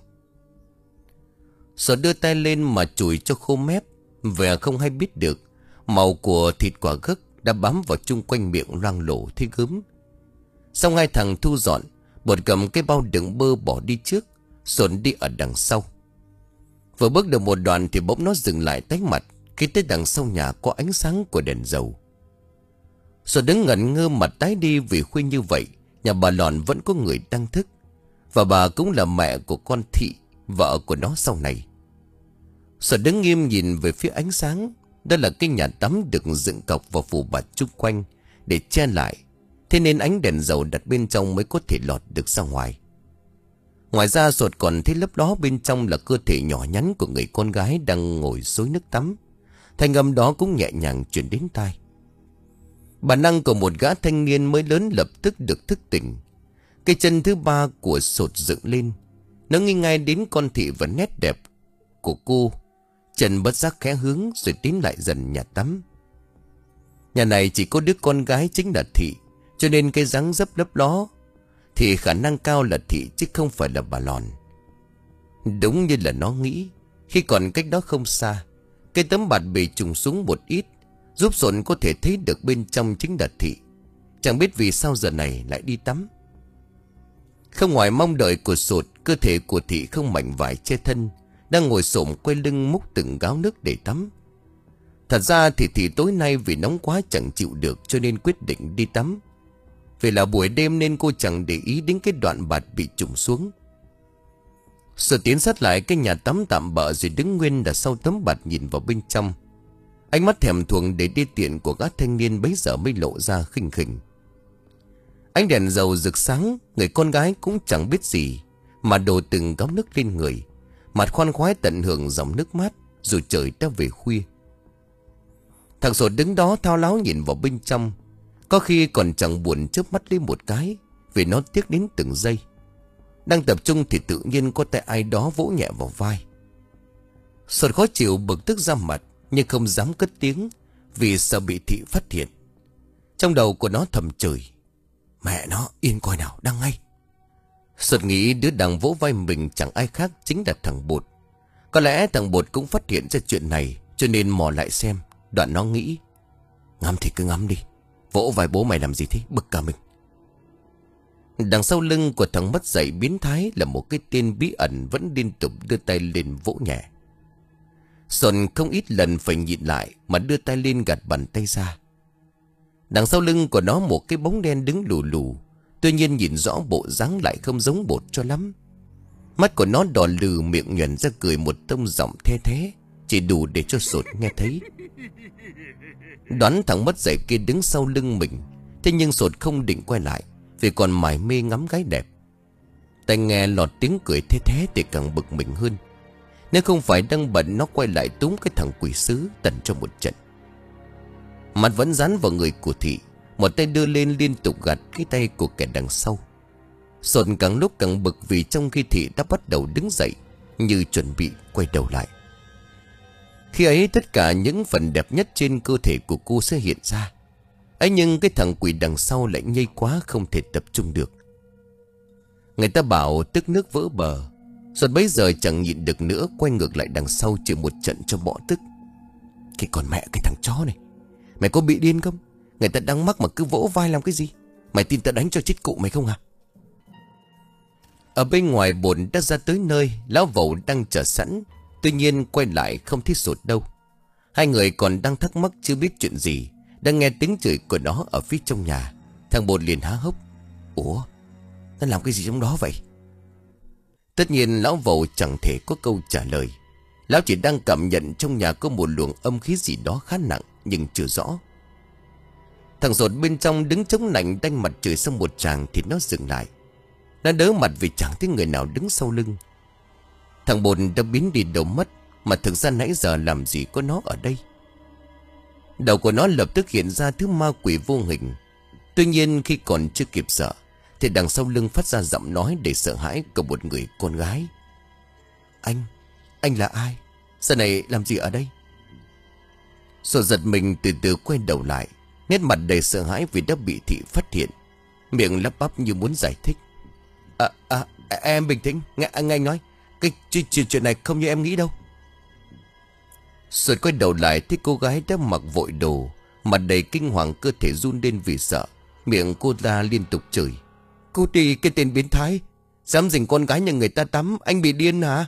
Sợ đưa tay lên mà chùi cho khô mép. Vẻ không hay biết được, màu của thịt quả gấc đã bám vào chung quanh miệng loang lổ thế gớm. Xong hai thằng thu dọn, Bột cầm cái bao đựng bơ bỏ đi trước, Sồn đi ở đằng sau. Vừa bước được một đoạn thì bỗng nó dừng lại tái mặt khi tới đằng sau nhà có ánh sáng của đèn dầu. Sồn đứng ngẩn ngơ, mặt tái đi vì khuya như vậy nhà bà Lòn vẫn có người đang thức, và bà cũng là mẹ của con Thị, vợ của nó sau này. Sồn đứng nghiêm nhìn về phía ánh sáng. Đó là cái nhà tắm được dựng cọc và phủ bạt chung quanh để che lại, thế nên ánh đèn dầu đặt bên trong mới có thể lọt được ra ngoài. Ngoài ra Sột còn thấy lấp đó bên trong là cơ thể nhỏ nhắn của người con gái đang ngồi xối nước tắm. Thanh âm đó cũng nhẹ nhàng truyền đến tai. Bản năng của một gã thanh niên mới lớn lập tức được thức tỉnh. Cái chân thứ ba của Sột dựng lên. Nó nghĩ ngay đến con Thị và nét đẹp của cô. Chân bất giác khẽ hướng rồi tiến lại dần nhà tắm. Nhà này chỉ có đứa con gái chính là Thị, cho nên cái dáng dấp lấp ló thì khả năng cao là Thị chứ không phải là bà Lòn. Đúng như là nó nghĩ, khi còn cách đó không xa, cái tấm bạt bị trùng xuống một ít, giúp Sồn có thể thấy được bên trong chính là Thị. Chẳng biết vì sao giờ này lại đi tắm. Không ngoài mong đợi của Sột, cơ thể của Thị không mảnh vải che thân, đang ngồi xổm quay lưng múc từng gáo nước để tắm. Thật ra thì Thị tối nay vì nóng quá chẳng chịu được, cho nên quyết định đi tắm. Vì là buổi đêm nên cô chẳng để ý đến cái đoạn bạt bị trùng xuống. Sột tiến sát lại cái nhà tắm tạm bợ rồi đứng nguyên đặt sau tấm bạt nhìn vào bên trong. Ánh mắt thèm thuồng để đi tiện của gã thanh niên bấy giờ mới lộ ra khinh khỉnh. Ánh đèn dầu rực sáng, người con gái cũng chẳng biết gì mà đổ từng gáo nước lên người, mặt khoan khoái tận hưởng dòng nước mát dù trời đã về khuya. Thằng Sột đứng đó thao láo nhìn vào bên trong, có khi còn chẳng buồn chớp mắt lấy một cái, vì nó tiếc đến từng giây. Đang tập trung thì tự nhiên có tay ai đó vỗ nhẹ vào vai. Sột khó chịu bực tức ra mặt, nhưng không dám cất tiếng vì sợ bị Thị phát hiện. Trong đầu của nó thầm chửi: mẹ nó, yên coi nào, đang ngay. Sột nghĩ đứa đang vỗ vai mình chẳng ai khác chính là thằng Bột. Có lẽ thằng Bột cũng phát hiện ra chuyện này, cho nên mò lại xem. Đoạn nó nghĩ: ngắm thì cứ ngắm đi, vỗ vai bố mày làm gì thế, bực cả mình. Đằng sau lưng của thằng mất dạy biến thái là một cái tên bí ẩn vẫn liên tục đưa tay lên vỗ nhẹ. Sột không ít lần phải nhịn lại mà đưa tay lên gạt bàn tay ra. Đằng sau lưng của nó một cái bóng đen đứng lù lù, tuy nhiên nhìn rõ bộ dáng lại không giống Bột cho lắm. Mắt của nó đỏ lừ, miệng nhoẻn ra cười một tông giọng the thế, chỉ đủ để cho Sột nghe thấy. Đoán thằng mất dạy kia đứng sau lưng mình Thế nhưng Sột không định quay lại, vì còn mải mê ngắm gái đẹp. Tai nghe lọt tiếng cười thế thế thì càng bực mình hơn. Nếu không phải đang bận, nó quay lại túm cái thằng quỷ sứ tần cho một trận. Mặt vẫn dán vào người của Thị, một tay đưa lên liên tục gạt cái tay của kẻ đằng sau. Sột càng lúc càng bực, vì trong khi Thị đã bắt đầu đứng dậy, như chuẩn bị quay đầu lại. Khi ấy tất cả những phần đẹp nhất trên cơ thể của cô sẽ hiện ra. Ấy nhưng cái thằng quỷ đằng sau lại nhây quá, không thể tập trung được. Người ta bảo tức nước vỡ bờ. Sột bấy giờ chẳng nhịn được nữa, quay ngược lại đằng sau chửi một trận cho bỏ tức. Cái con mẹ cái thằng chó này, mày có bị điên không? Người ta đang mắc mà cứ vỗ vai làm cái gì? Mày tin tao đánh cho chết cụ mày không hả? Ở bên ngoài bồn đã ra tới nơi, lão Vẩu đang chờ sẵn. Tuy nhiên quay lại không thấy Sột đâu. Hai người còn đang thắc mắc chưa biết chuyện gì, đang nghe tiếng chửi của nó ở phía trong nhà. Thằng Bồn liền há hốc. Ủa, nó làm cái gì trong đó vậy? Tất nhiên lão Vẩu chẳng thể có câu trả lời. Lão chỉ đang cảm nhận trong nhà có một luồng âm khí gì đó khá nặng, nhưng chưa rõ. Thằng Sột bên trong đứng chống nạnh đanh mặt chửi xong một tràng thì nó dừng lại. Nó đớ mặt vì chẳng thấy người nào đứng sau lưng. Thằng Bồn đã biến đi đâu mất, mà thực ra nãy giờ làm gì có nó ở đây. Đầu của nó lập tức hiện ra thứ ma quỷ vô hình. Tuy nhiên khi còn chưa kịp sợ, thì đằng sau lưng phát ra giọng nói để sợ hãi của một người con gái. Anh, anh là ai? Giờ này làm gì ở đây? Sột giật mình từ từ quay đầu lại, nét mặt đầy sợ hãi vì đã bị Thị phát hiện. Miệng lắp bắp như muốn giải thích. À, à, em bình tĩnh, nghe anh, anh nói. Cái chuyện, chuyện này không như em nghĩ đâu. Sột quay đầu lại thấy cô gái đã mặc vội đồ, mặt đầy kinh hoàng, cơ thể run lên vì sợ. Miệng cô ta liên tục chửi. Cô đi, cái tên biến thái, dám dình con gái nhà người ta tắm, anh bị điên hả?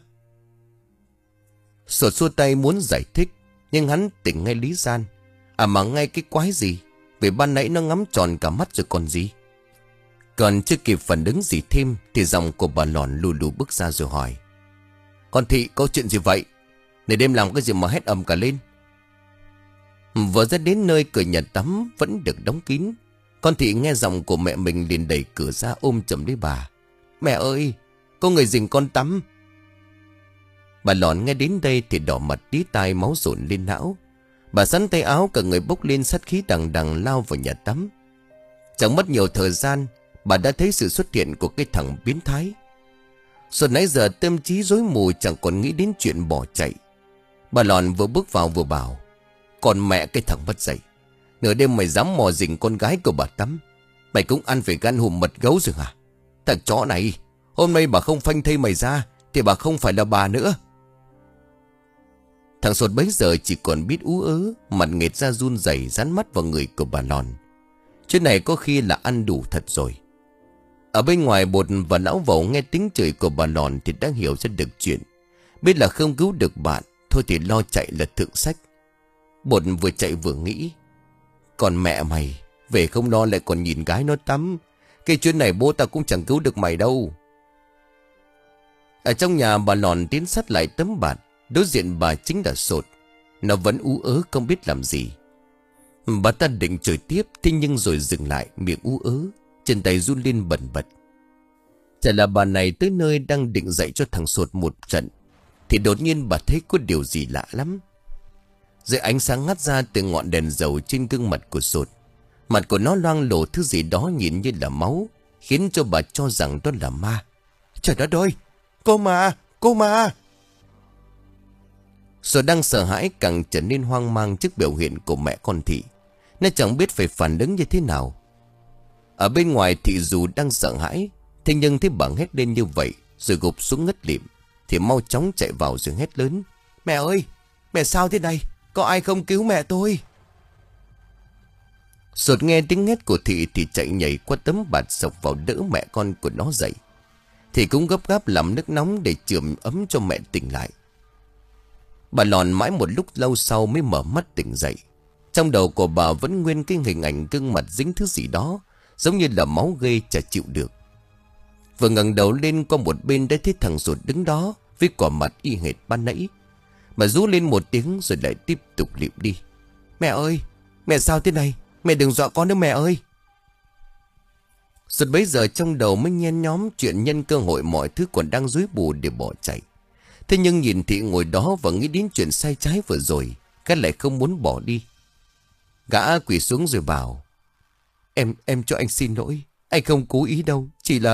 Sột xua tay muốn giải thích, nhưng hắn tỉnh ngay lý gian. À mà ngay cái quái gì? Vì ban nãy nó ngắm tròn cả mắt rồi còn gì. Còn chưa kịp phản ứng gì thêm thì giọng của bà Lòn lù lù bước ra rồi hỏi. Con Thị, có chuyện gì vậy? Này đêm làm cái gì mà hét ầm cả lên? Vừa ra đến nơi cửa nhà tắm vẫn được đóng kín, con Thị nghe giọng của mẹ mình liền đẩy cửa ra ôm chầm lấy bà. Mẹ ơi, có người rình con tắm. Bà Lòn nghe đến đây thì đỏ mặt tí tai, máu dồn lên não. Bà sắn tay áo, cả người bốc lên sát khí đằng đằng lao vào nhà tắm. Chẳng mất nhiều thời gian, bà đã thấy sự xuất hiện của cái thằng biến thái. Sột nãy giờ tâm trí rối mù, chẳng còn nghĩ đến chuyện bỏ chạy. Bà Lòn vừa bước vào vừa bảo. Còn mẹ cái thằng mất dậy, nửa đêm mày dám mò rình con gái của bà tắm, mày cũng ăn phải gan hùm mật gấu rồi hả? Thằng chó này, hôm nay bà không phanh thây mày ra thì bà không phải là bà nữa. Thằng Sột bấy giờ chỉ còn biết ú ớ, mặt nghệt ra run rẩy, dán mắt vào người của bà Lòn. Chuyện này có khi là ăn đủ thật rồi. Ở bên ngoài Bột và lão Vẩu nghe tiếng chửi của bà Lòn thì đã hiểu ra được chuyện. Biết là không cứu được bạn, thôi thì lo chạy là thượng sách. Bột vừa chạy vừa nghĩ. Còn mẹ mày, về không lo lại còn nhìn gái nó tắm. Cái chuyện này bố ta cũng chẳng cứu được mày đâu. Ở trong nhà bà Lòn tiến sát lại tấm bạt. Đối diện bà chính là Sột. Nó vẫn ú ớ không biết làm gì. Bà ta định chửi tiếp, thế nhưng rồi dừng lại, miệng ú ớ, chân tay run lên bần bật. Chả là bà này tới nơi đang định dạy cho thằng Sột một trận, thì đột nhiên bà thấy có điều gì lạ lắm. Dưới ánh sáng ngắt ra từ ngọn đèn dầu trên gương mặt của Sột, mặt của nó loang lổ thứ gì đó nhìn như là máu, khiến cho bà cho rằng đó là ma. Trời đất ơi, cô ma, cô ma. Sột đang sợ hãi càng trở nên hoang mang trước biểu hiện của mẹ con Thị. Nó chẳng biết phải phản ứng như thế nào. Ở bên ngoài Thị dù đang sợ hãi, thế nhưng thấy bà hét lên như vậy rồi gục xuống ngất lịm, thì mau chóng chạy vào rồi hét lớn. Mẹ ơi, mẹ sao thế này? Có ai không cứu mẹ tôi? Sột nghe tiếng hét của Thị thì chạy nhảy qua tấm bạt sộc vào đỡ mẹ con của nó dậy. Thì cũng gấp gáp làm nước nóng để chườm ấm cho mẹ tỉnh lại. Bà Lòn mãi một lúc lâu sau mới mở mắt tỉnh dậy. Trong đầu của bà vẫn nguyên cái hình ảnh gương mặt dính thứ gì đó, giống như là máu ghê chả chịu được. Vừa ngẩng đầu lên qua một bên đã thấy thằng Sột đứng đó với quả mặt y hệt ban nãy. Bà rú lên một tiếng rồi lại tiếp tục lịm đi. Mẹ ơi, mẹ sao thế này? Mẹ đừng dọa con nữa mẹ ơi. Sột bấy giờ trong đầu mới nhen nhóm chuyện nhân cơ hội mọi thứ còn đang rối bù để bỏ chạy. Thế nhưng nhìn Thị ngồi đó và nghĩ đến chuyện sai trái vừa rồi, gã lại không muốn bỏ đi. Gã quỳ xuống rồi bảo: Em, em cho anh xin lỗi. Anh không cố ý đâu, chỉ là...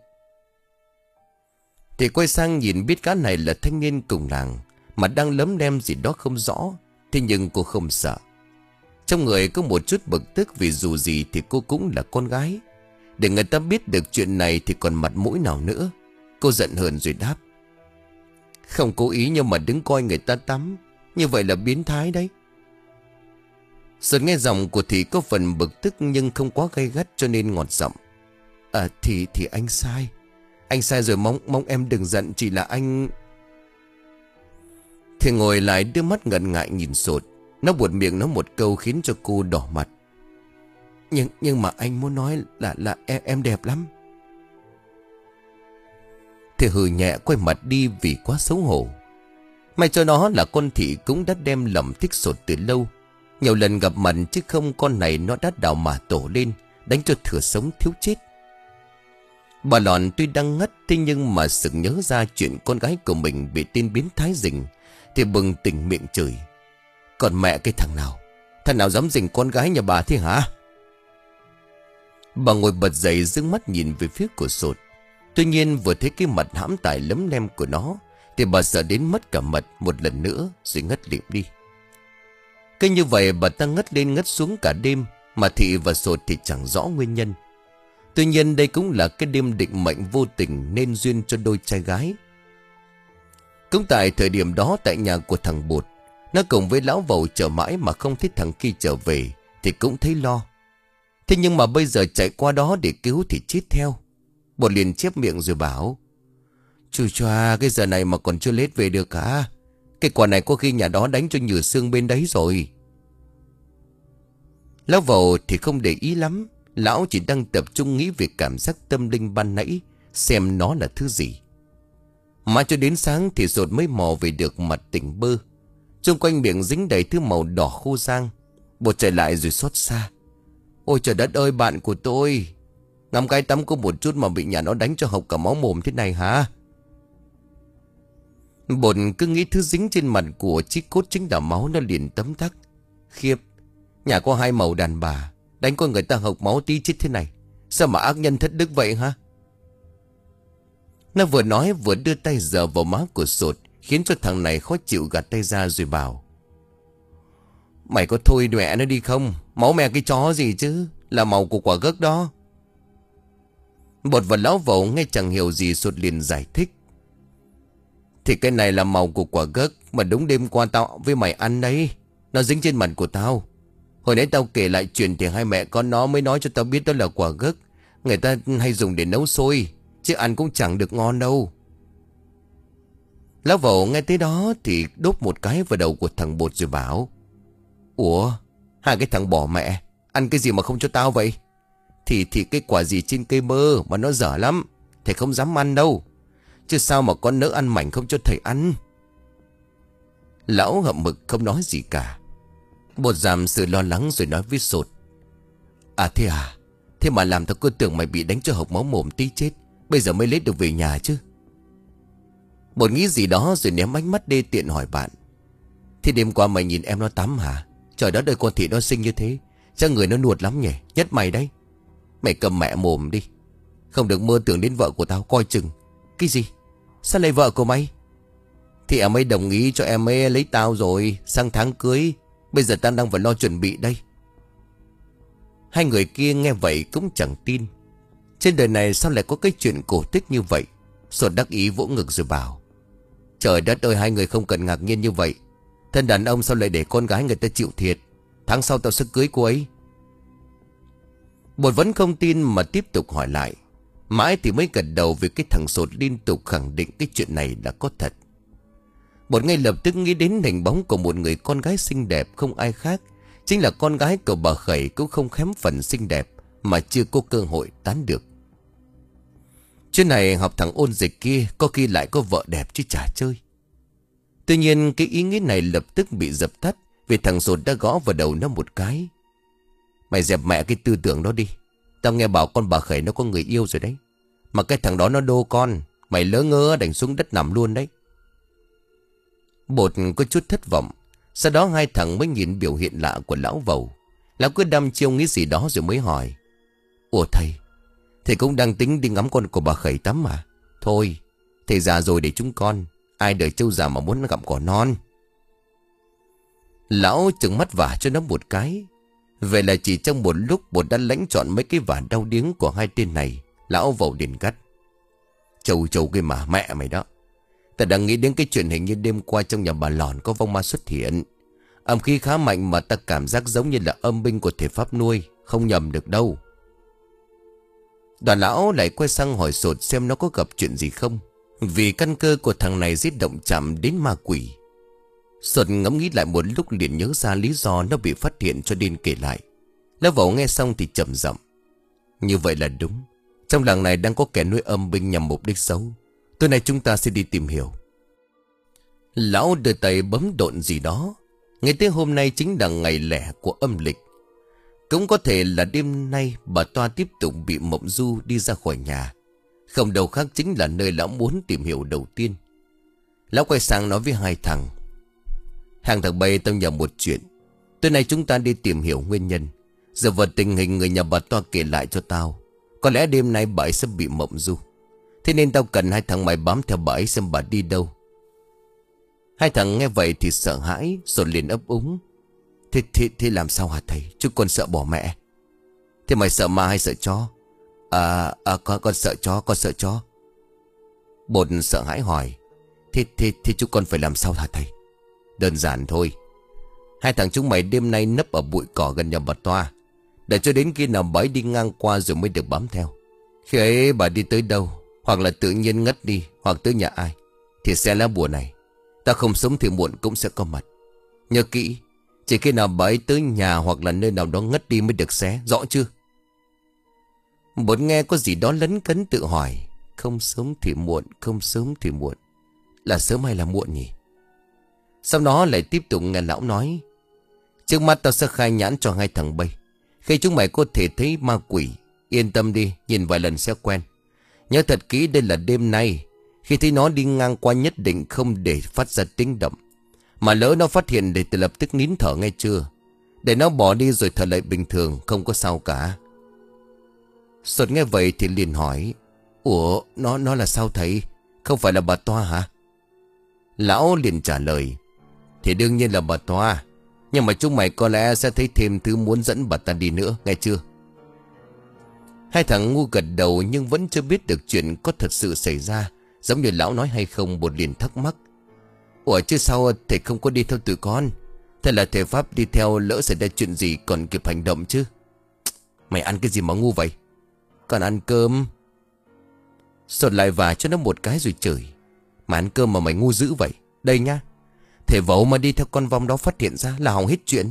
Thì quay sang nhìn biết gã này là thanh niên cùng làng, mà đang lấm lem gì đó không rõ. Thế nhưng cô không sợ. Trong người có một chút bực tức, vì dù gì thì cô cũng là con gái. Để người ta biết được chuyện này thì còn mặt mũi nào nữa. Cô giận hờn rồi đáp: Không cố ý nhưng mà đứng coi người ta tắm, như vậy là biến thái đấy. Sột nghe giọng của Thị có phần bực tức nhưng không quá gay gắt, cho nên ngọt giọng: À thì thì anh sai. Anh sai rồi, mong mong em đừng giận, chỉ là anh... Thì ngồi lại đưa mắt ngần ngại nhìn Sột. Nó buột miệng nói một câu khiến cho cô đỏ mặt: Nhưng nhưng mà anh muốn nói là là em em đẹp lắm. Thì hừ nhẹ quay mặt đi vì quá xấu hổ. May cho nó là con Thị cũng đã đem lòng thích Sột từ lâu. Nhiều lần gặp mặt chứ không con này nó đã đào mả tổ lên, đánh cho thừa sống thiếu chết. Bà Lòn tuy đang ngất, thế nhưng mà sực nhớ ra chuyện con gái của mình bị tên biến thái rình, thì bừng tỉnh miệng chửi: Còn mẹ cái thằng nào, thằng nào dám rình con gái nhà bà thế hả? Bà ngồi bật dậy dương mắt nhìn về phía của Sột. Tuy nhiên vừa thấy cái mặt hãm tài lấm lem của nó, thì bà sợ đến mất cả mật một lần nữa rồi ngất lịm đi. Cứ như vậy bà ta ngất lên ngất xuống cả đêm, mà Thị và Sột thì chẳng rõ nguyên nhân. Tuy nhiên đây cũng là cái đêm định mệnh vô tình nên duyên cho đôi trai gái. Cũng tại thời điểm đó, tại nhà của thằng Bột, nó cùng với lão Vầu chờ mãi mà không thấy thằng kia trở về, thì cũng thấy lo. Thế nhưng mà bây giờ chạy qua đó để cứu thì chết theo. Bột liền chép miệng rồi bảo: Chú choa, cái giờ này mà còn chưa lết về được cả. Cái quả này có khi nhà đó đánh cho nhừ xương bên đấy rồi. Lão Vầu thì không để ý lắm. Lão chỉ đang tập trung nghĩ về cảm giác tâm linh ban nãy, xem nó là thứ gì. Mà cho đến sáng thì Sột mới mò về được mặt tỉnh bơ. Xung quanh miệng dính đầy thứ màu đỏ khô rang. Bột chạy lại rồi xót xa: Ôi trời đất ơi, bạn của tôi ngắm cái tắm có một chút mà bị nhà nó đánh cho hộc cả máu mồm thế này hả? Bột cứ nghĩ thứ dính trên mặt của chiếc cốt chính là máu, nó liền tấm tắc: Khiếp, nhà có hai màu đàn bà, đánh con người ta hộc máu tí chết thế này, sao mà ác nhân thất đức vậy hả? Nó vừa nói vừa đưa tay giở vào má của Sột, khiến cho thằng này khó chịu gạt tay ra rồi bảo: Mày có thôi mẹ nó đi không? Máu mẹ cái chó gì chứ, là màu của quả gấc đó. Bột và lão Vầu nghe chẳng hiểu gì, Sột liền giải thích: Thì cái này là màu của quả gấc mà đúng đêm qua tao với mày ăn đấy. Nó dính trên mặt của tao. Hồi nãy tao kể lại chuyện thì hai mẹ con nó mới nói cho tao biết đó là quả gấc. Người ta hay dùng để nấu xôi, chứ ăn cũng chẳng được ngon đâu. Lão Vầu nghe tới đó thì đốt một cái vào đầu của thằng Bột rồi bảo: Ủa, hai cái thằng bỏ mẹ, ăn cái gì mà không cho tao vậy? Thì thì cái quả gì trên cây bơ mà nó dở lắm, thầy không dám ăn đâu. Chứ sao mà con nỡ ăn mảnh không cho thầy ăn? Lão hậm hực không nói gì cả. Bột giảm sự lo lắng rồi nói với Sột: À thế à? Thế mà làm tao cứ tưởng mày bị đánh cho hộc máu mồm tí chết, bây giờ mới lấy được về nhà chứ. Bột nghĩ gì đó rồi ném ánh mắt đê tiện hỏi bạn: Thế đêm qua mày nhìn em nó tắm hả? Trời đất ơi, con Thị nó xinh như thế, chắc người nó nuột lắm nhỉ, nhất mày đấy. Mày cầm mẹ mồm đi, không được mơ tưởng đến vợ của tao, coi chừng. Cái gì? Sao lại vợ của mày? Thì em ấy đồng ý cho em ấy lấy tao rồi, sang tháng cưới. Bây giờ tao đang phải lo chuẩn bị đây. Hai người kia nghe vậy cũng chẳng tin. Trên đời này sao lại có cái chuyện cổ tích như vậy? Sột đắc ý vỗ ngực rồi bảo: Trời đất ơi, hai người không cần ngạc nhiên như vậy. Thân đàn ông sao lại để con gái người ta chịu thiệt? Tháng sau tao sẽ cưới cô ấy. Bột vẫn không tin mà tiếp tục hỏi lại. Mãi thì mới gật đầu vì cái thằng Sột liên tục khẳng định cái chuyện này là có thật. Bột ngay lập tức nghĩ đến hình bóng của một người con gái xinh đẹp, không ai khác chính là con gái của bà Khẩy, cũng không kém phần xinh đẹp mà chưa có cơ hội tán được. Chuyện này học thằng ôn dịch kia có khi lại có vợ đẹp chứ chả chơi. Tuy nhiên cái ý nghĩ này lập tức bị dập tắt vì thằng Sột đã gõ vào đầu nó một cái: Mày dẹp mẹ cái tư tưởng đó đi. Tao nghe bảo con bà Khẩy nó có người yêu rồi đấy. Mà cái thằng đó nó đô con. Mày lỡ ngơ đành xuống đất nằm luôn đấy. Bột có chút thất vọng. Sau đó hai thằng mới nhìn biểu hiện lạ của lão Vầu. Lão cứ đăm chiêu nghĩ gì đó rồi mới hỏi. Ủa thầy, thầy cũng đang tính đi ngắm con của bà Khẩy tắm mà. Thôi, thầy già rồi để chúng con. Ai đời trâu già mà muốn gặm cỏ non. Lão trừng mắt vả cho nó một cái. Vậy là chỉ trong một lúc Bột đã lãnh chọn mấy cái vả đau điếng của hai tên này. Lão Vầu liền gắt. Trâu trâu cái mà mẹ mày đó. Ta đang nghĩ đến cái chuyện hình như đêm qua trong nhà bà Lòn có vong ma xuất hiện. Âm khí khá mạnh mà ta cảm giác giống như là âm binh của thể pháp nuôi. Không nhầm được đâu. Đoàn lão lại quay sang hỏi Sột xem nó có gặp chuyện gì không. Vì căn cơ của thằng này giết động chạm đến ma quỷ. Sột ngẫm nghĩ lại một lúc liền nhớ ra lý do nó bị phát hiện cho nên kể lại. Lão Vẩu nghe xong thì trầm giọng. Như vậy là đúng. Trong làng này đang có kẻ nuôi âm binh nhằm mục đích xấu. Tối nay chúng ta sẽ đi tìm hiểu. Lão đưa tay bấm độn gì đó. Ngày tới hôm nay chính là ngày lẻ của âm lịch. Cũng có thể là đêm nay bà Toa tiếp tục bị mộng du đi ra khỏi nhà. Không đâu khác chính là nơi lão muốn tìm hiểu đầu tiên. Lão quay sang nói với hai thằng. Hàng thằng bay tao nhờ một chuyện. Tối nay chúng ta đi tìm hiểu nguyên nhân. Giờ vào tình hình người nhà bà Toa kể lại cho tao. Có lẽ đêm nay bà ấy sẽ bị mộng du. Thế nên tao cần hai thằng mày bám theo bà ấy xem bà đi đâu. Hai thằng nghe vậy thì sợ hãi. Rồi liền ấp úng. Thế, thế, thế làm sao hả thầy? Chứ con sợ bỏ mẹ. Thế mày sợ ma hay sợ chó? À, à con, con sợ chó, con sợ chó. Bột sợ hãi hỏi. Thế, thế, thế chúng con phải làm sao hả thầy? Đơn giản thôi. Hai thằng chúng mày đêm nay nấp ở bụi cỏ gần nhà bà Toa. Để cho đến khi nào bà ấy đi ngang qua rồi mới được bám theo. Khi ấy bà đi tới đâu, hoặc là tự nhiên ngất đi, hoặc tới nhà ai, thì xe lá bùa này ta không sống thì muộn cũng sẽ có mặt. Nhớ kỹ. Chỉ khi nào bà ấy tới nhà hoặc là nơi nào đó ngất đi mới được xé. Rõ chưa? Bột nghe có gì đó lấn cấn tự hỏi. Không sớm thì muộn, không sớm thì muộn. Là sớm hay là muộn nhỉ? Sau đó lại tiếp tục nghe lão nói. Trước mắt tao sẽ khai nhãn cho hai thằng bay. Khi chúng mày có thể thấy ma quỷ, yên tâm đi, nhìn vài lần sẽ quen. Nhớ thật kỹ đây là đêm nay. Khi thấy nó đi ngang qua nhất định không để phát ra tiếng động. Mà lỡ nó phát hiện để tự lập tức nín thở nghe chưa? Để nó bỏ đi rồi thở lại bình thường, không có sao cả. Sột nghe vậy thì liền hỏi. Ủa, nó nó là sao thầy? Không phải là bà Toa hả? Lão liền trả lời. Thì đương nhiên là bà Toa. Nhưng mà chúng mày có lẽ sẽ thấy thêm thứ muốn dẫn bà ta đi nữa, nghe chưa? Hai thằng ngu gật đầu nhưng vẫn chưa biết được chuyện có thật sự xảy ra giống như lão nói hay không. Bột liền thắc mắc. Ủa chứ sao thầy không có đi theo tụi con? Thế là thầy Pháp đi theo lỡ xảy ra chuyện gì còn kịp hành động chứ? Mày ăn cái gì mà ngu vậy? Còn ăn cơm. Sột lại và cho nó một cái rồi chửi. Mà ăn cơm mà mày ngu dữ vậy? Đây nhá. Thầy Vẩu mà đi theo con vong đó phát hiện ra là hỏng hết chuyện.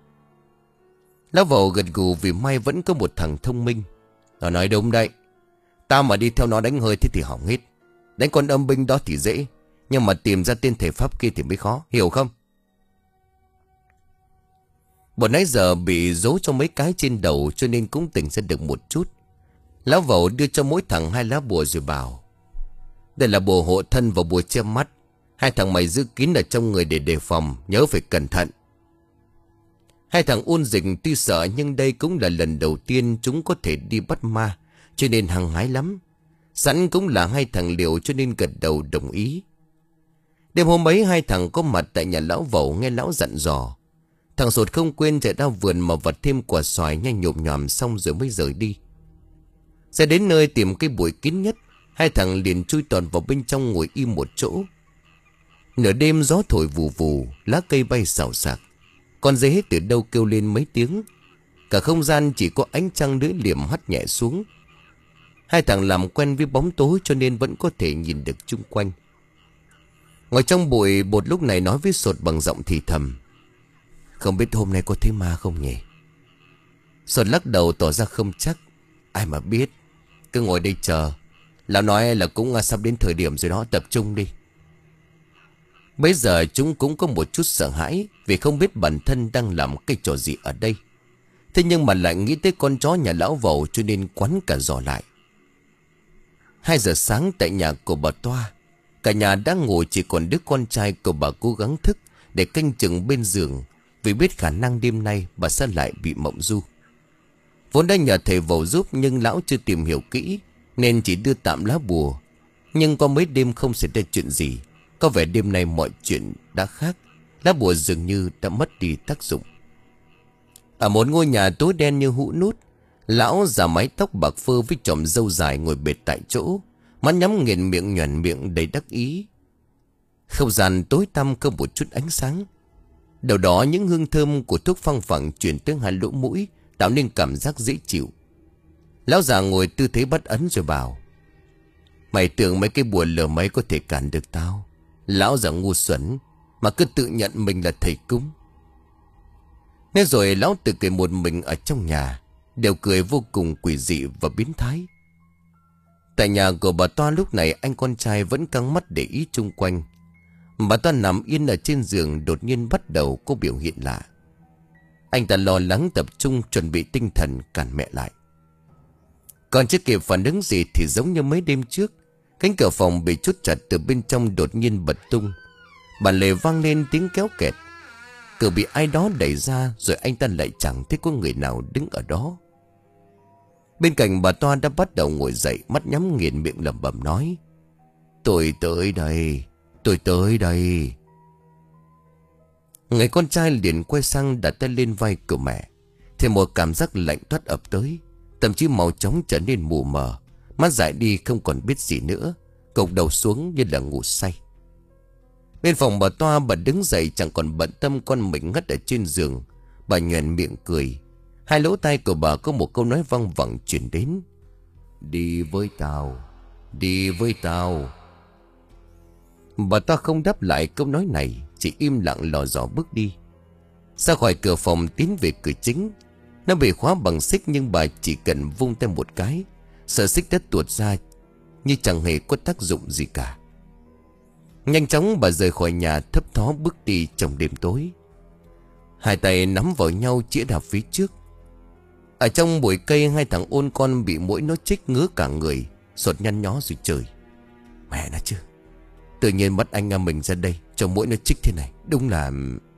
Lão Vẩu gật gù vì may vẫn có một thằng thông minh. Nó nói đúng đấy. Tao mà đi theo nó đánh hơi thế thì hỏng hết. Đánh con âm binh đó thì dễ. Nhưng mà tìm ra tên thể pháp kia thì mới khó. Hiểu không? Bọn nãy giờ bị giấu cho mấy cái trên đầu cho nên cũng tỉnh ra được một chút. Lão Vẩu đưa cho mỗi thằng hai lá bùa rồi bảo. Đây là bùa hộ thân và bùa che mắt. Hai thằng mày giữ kín ở trong người để đề phòng. Nhớ phải cẩn thận. Hai thằng ôn dịch tuy sợ nhưng đây cũng là lần đầu tiên chúng có thể đi bắt ma. Cho nên hăng hái lắm. Sẵn cũng là hai thằng liều cho nên gật đầu đồng ý. Đêm hôm ấy hai thằng có mặt tại nhà lão Vẩu nghe lão dặn dò. Thằng Sột không quên chạy ra vườn mà vật thêm quả xoài nhanh nhộm nhòm xong rồi mới rời đi. Sẽ đến nơi tìm cái bụi kín nhất. Hai thằng liền chui toàn vào bên trong ngồi im một chỗ. Nửa đêm gió thổi vù vù, lá cây bay xào xạc. Con dế từ đâu kêu lên mấy tiếng. Cả không gian chỉ có ánh trăng lưỡi liềm hắt nhẹ xuống. Hai thằng làm quen với bóng tối cho nên vẫn có thể nhìn được chung quanh. Ngồi trong bụi, Bột lúc này nói với Sột bằng giọng thì thầm. Không biết hôm nay có thấy ma không nhỉ? Sột lắc đầu tỏ ra không chắc. Ai mà biết. Cứ ngồi đây chờ. Lão nói là cũng sắp đến thời điểm rồi đó, tập trung đi. Bây giờ chúng cũng có một chút sợ hãi vì không biết bản thân đang làm cái trò gì ở đây. Thế nhưng mà lại nghĩ tới con chó nhà lão Vầu, cho nên quắn cả giò lại. Hai giờ sáng tại nhà của bà Toa, cả nhà đang ngồi, chỉ còn đứa con trai của bà cố gắng thức để canh chừng bên giường, vì biết khả năng đêm nay bà sẽ lại bị mộng du. Vốn đã nhờ thầy Vầu giúp, nhưng lão chưa tìm hiểu kỹ nên chỉ đưa tạm lá bùa. Nhưng qua mấy đêm không xảy ra chuyện gì, có vẻ đêm nay mọi chuyện đã khác. Lá bùa dường như đã mất đi tác dụng. Ở một ngôi nhà tối đen như hũ nút, lão già mái tóc bạc phơ với chòm râu dài ngồi bệt tại chỗ, mắt nhắm nghiền, miệng nhoẻn miệng đầy đắc ý. Không gian tối tăm không một chút ánh sáng. Đầu đó những hương thơm của thuốc phăng phẳng chuyển tới hai lỗ mũi, tạo nên cảm giác dễ chịu. Lão già ngồi tư thế bắt ấn rồi bảo: "Mày tưởng mấy cái bùa lửa mấy có thể cản được tao? Lão già ngu xuẩn mà cứ tự nhận mình là thầy cúng." Nghe rồi lão tự cười một mình ở trong nhà, đều cười vô cùng quỷ dị và biến thái. Tại nhà của bà Toa lúc này, anh con trai vẫn căng mắt để ý chung quanh. Bà Toa nằm yên ở trên giường, đột nhiên bắt đầu có biểu hiện lạ. Anh ta lo lắng tập trung chuẩn bị tinh thần cản mẹ lại. Còn chưa kịp phản ứng gì thì giống như mấy đêm trước, cánh cửa phòng bị chốt chặt từ bên trong đột nhiên bật tung. Bản lề vang lên tiếng kéo kẹt. Cửa bị ai đó đẩy ra, rồi anh ta lại chẳng thấy có người nào đứng ở đó. Bên cạnh bà Toa đã bắt đầu ngồi dậy, mắt nhắm nghiền, miệng lẩm bẩm nói: "Tôi tới đây, tôi tới đây." Người con trai liền quay sang đặt tay lên vai của mẹ, thì một cảm giác lạnh toát ập tới. Thậm chí màu trống trở nên mù mờ, mắt dại đi không còn biết gì nữa, gục đầu xuống như là ngủ say. Bên phòng bà Toa, bà đứng dậy chẳng còn bận tâm con mình ngất ở trên giường. Bà nhoẻn miệng cười. Hai lỗ tai của bà có một câu nói văng vẳng truyền đến: "Đi với tao, đi với tao." Bà Toa không đáp lại câu nói này, chỉ im lặng lò dò bước đi. Ra khỏi cửa phòng tiến về cửa chính. Nó bị khóa bằng xích, nhưng bà chỉ cần vung tay một cái, sợi xích đã tuột ra như chẳng hề có tác dụng gì cả. Nhanh chóng bà rời khỏi nhà, thấp thó bước đi trong đêm tối. Hai tay nắm vào nhau chĩa đạp phía trước. Ở trong bụi cây, hai thằng ôn con bị muỗi nó chích ngứa cả người, sột nhăn nhó rồi chửi: "Mẹ nó chứ, tự nhiên bắt anh em mình ra đây cho muỗi nó chích thế này, đúng là..."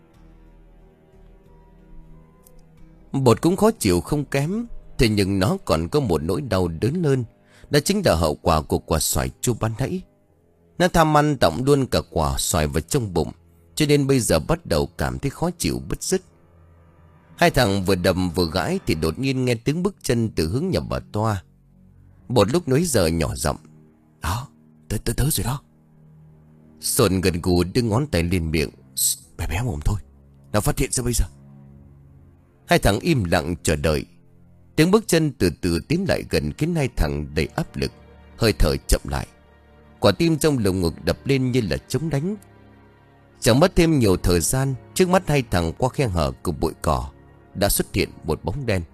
Bột cũng khó chịu không kém, thế nhưng nó còn có một nỗi đau đớn hơn. Đó chính là hậu quả của quả xoài chua ban nãy. Nó tham ăn tọng luôn cả quả xoài vào trong bụng, cho nên bây giờ bắt đầu cảm thấy khó chịu bứt rứt. Hai thằng vừa đầm vừa gãi thì đột nhiên nghe tiếng bước chân từ hướng nhà bà Toa. Bột lúc nấy giờ nhỏ giọng: "Đó, tới tới tới rồi đó." Sồn gần gù đưa ngón tay lên miệng: "Bé bé mồm thôi, nó phát hiện ra bây giờ." Hai thằng im lặng chờ đợi. Tiếng bước chân từ từ tiến lại gần khiến hai thằng đầy áp lực, hơi thở chậm lại. Quả tim trong lồng ngực đập lên như là trống đánh. Chẳng mất thêm nhiều thời gian, trước mắt hai thằng qua khe hở của bụi cỏ đã xuất hiện một bóng đen.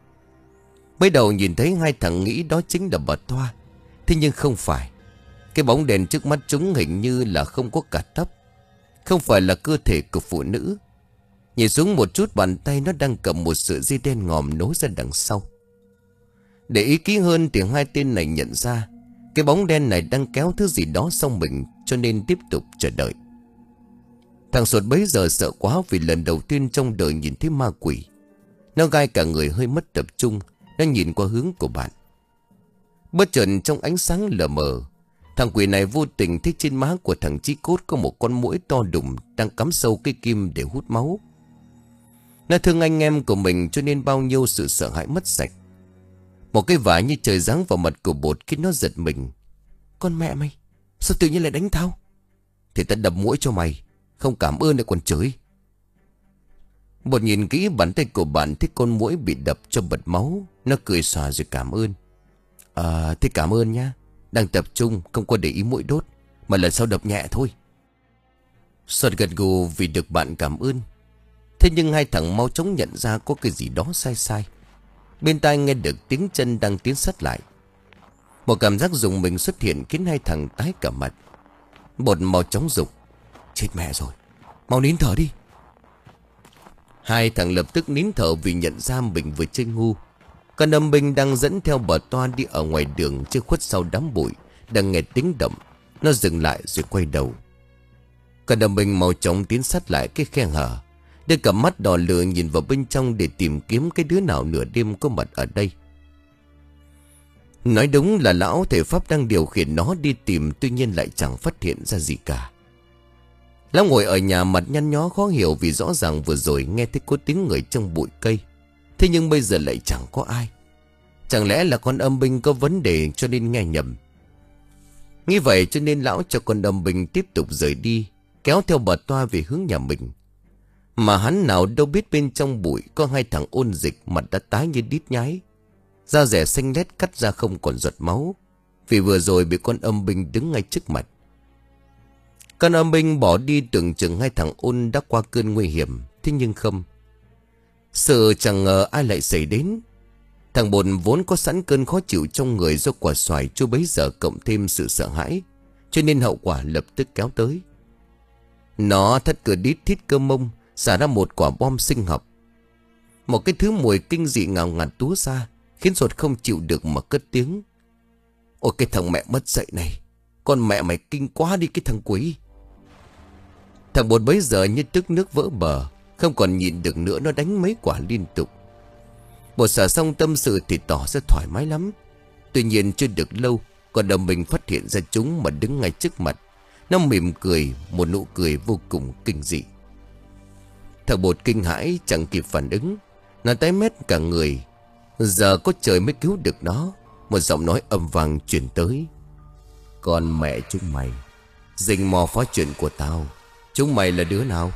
Mới đầu nhìn thấy hai thằng nghĩ đó chính là bà Toa, thế nhưng không phải. Cái bóng đèn trước mắt chúng hình như là không có cả tóc, không phải là cơ thể của phụ nữ. Nhìn xuống một chút, bàn tay nó đang cầm một sợi dây đen ngòm nối ra đằng sau. Để ý kỹ hơn thì hai tên này nhận ra cái bóng đen này đang kéo thứ gì đó sau mình, cho nên tiếp tục chờ đợi. Thằng Sột bấy giờ sợ quá vì lần đầu tiên trong đời nhìn thấy ma quỷ. Nó gai cả người, hơi mất tập trung. Nó nhìn qua hướng của bạn. Bất chợt trong ánh sáng lờ mờ, thằng quỷ này vô tình thấy trên má của thằng Chí Cốt có một con muỗi to đùng đang cắm sâu cái kim để hút máu. Nó thương anh em của mình cho nên bao nhiêu sự sợ hãi mất sạch. Một cái vả như trời giáng vào mặt của Bột khiến nó giật mình. "Con mẹ mày, sao tự nhiên lại đánh tao?" "Thì tao đập muỗi cho mày, không cảm ơn lại còn chửi." Bột nhìn kỹ bàn tay của bạn, thấy con muỗi bị đập cho bật máu. Nó cười xòa rồi cảm ơn. "À, thế cảm ơn nhá. Đang tập trung, không có để ý muỗi đốt, mà lần sau đập nhẹ thôi." Sột gật gù vì được bạn cảm ơn. Thế nhưng hai thằng mau chóng nhận ra có cái gì đó sai sai. Bên tai nghe được tiếng chân đang tiến sát lại. Một cảm giác rùng mình xuất hiện khiến hai thằng tái cả mặt. Bột mau chóng dục: "Chết mẹ rồi, mau nín thở đi." Hai thằng lập tức nín thở vì nhận ra mình vừa chơi ngu. Con âm binh đang dẫn theo bà Toa đi ở ngoài đường chưa khuất sau đám bụi, đang nghe tiếng động. Nó dừng lại rồi quay đầu. Con âm binh mau chóng tiến sát lại cái khe hở, đưa cặp mắt đỏ lửa nhìn vào bên trong để tìm kiếm cái đứa nào nửa đêm có mặt ở đây. Nói đúng là lão thầy Pháp đang điều khiển nó đi tìm, tuy nhiên lại chẳng phát hiện ra gì cả. Lão ngồi ở nhà mặt nhăn nhó khó hiểu vì rõ ràng vừa rồi nghe thấy có tiếng người trong bụi cây. Thế nhưng bây giờ lại chẳng có ai. Chẳng lẽ là con âm binh có vấn đề cho nên nghe nhầm. Nghĩ vậy cho nên lão cho con âm binh tiếp tục rời đi, kéo theo bà Toa về hướng nhà mình. Mà hắn nào đâu biết bên trong bụi có hai thằng ôn dịch mặt đã tái như đít nhái, da rẻ xanh lét cắt ra không còn giọt máu, vì vừa rồi bị con âm binh đứng ngay trước mặt. Con âm binh bỏ đi tưởng chừng hai thằng ôn đã qua cơn nguy hiểm. Thế nhưng không. Sự chẳng ngờ ai lại xảy đến. Thằng bồn vốn có sẵn cơn khó chịu trong người do quả xoài chưa bấy giờ cộng thêm sự sợ hãi, cho nên hậu quả lập tức kéo tới. Nó thất cửa đít thít cơ mông, xả ra một quả bom sinh học. Một cái thứ mùi kinh dị ngào ngạt túa ra, khiến Sột không chịu được mà cất tiếng. Ôi cái thằng mẹ mất dạy này, con mẹ mày kinh quá đi cái thằng quỷ. Thằng bồn bấy giờ như tức nước vỡ bờ, không còn nhịn được nữa, nó đánh mấy quả liên tục. Bột xả xong tâm sự thì tỏ ra thoải mái lắm. Tuy nhiên chưa được lâu, con đồng mình phát hiện ra chúng mà đứng ngay trước mặt. Nó mỉm cười, một nụ cười vô cùng kinh dị. Thằng bột kinh hãi chẳng kịp phản ứng, nó tái mét cả người. Giờ có trời mới cứu được nó. Một giọng nói âm vang truyền tới. Con mẹ chúng mày, rình mò phá chuyện của tao. Chúng mày là đứa nào?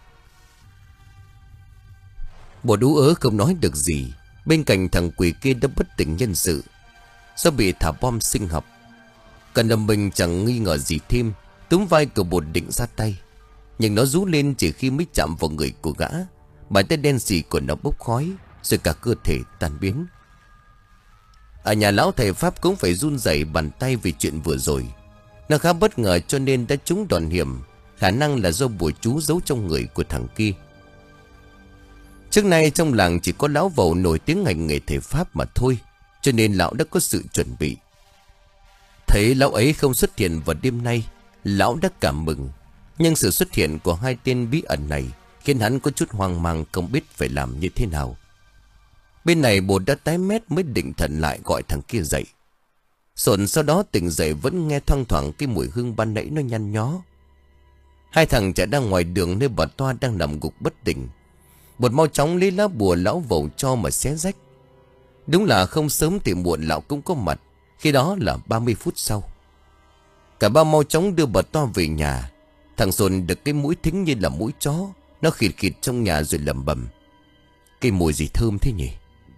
Bột ú ớ không nói được gì. Bên cạnh thằng quỷ kia đã bất tỉnh nhân sự do bị thả bom sinh học. Cần đầm mình chẳng nghi ngờ gì thêm, túm vai của bột định ra tay. Nhưng nó rú lên chỉ khi mới chạm vào người của gã. Bàn tay đen xì của nó bốc khói, rồi cả cơ thể tan biến. Ở nhà lão thầy Pháp cũng phải run rẩy bàn tay vì chuyện vừa rồi. Nó khá bất ngờ cho nên đã trúng đòn hiểm, khả năng là do bùa chú giấu trong người của thằng kia. Trước nay trong làng chỉ có lão Vầu nổi tiếng ngành nghề thầy Pháp mà thôi, cho nên lão đã có sự chuẩn bị. Thấy lão ấy không xuất hiện vào đêm nay, lão đã cảm mừng. Nhưng sự xuất hiện của hai tên bí ẩn này khiến hắn có chút hoang mang, không biết phải làm như thế nào. Bên này bột đã tái mét mới định thần lại gọi thằng kia dậy. Sồn sau đó tỉnh dậy vẫn nghe thoang thoảng cái mùi hương ban nãy nó nhăn nhó. Hai thằng chạy ra ngoài đường nơi bà Toa đang nằm gục bất tỉnh. Bột mau chóng lấy lá bùa lão Vầu cho mà xé rách. Đúng là không sớm thì muộn lão cũng có mặt, khi đó là ba mươi phút sau. Cả ba mau chóng đưa bà Toa về nhà. Thằng Sồn được cái mũi thính như là mũi chó. Nó khịt khịt trong nhà rồi lẩm bẩm. Cái mùi gì thơm thế nhỉ?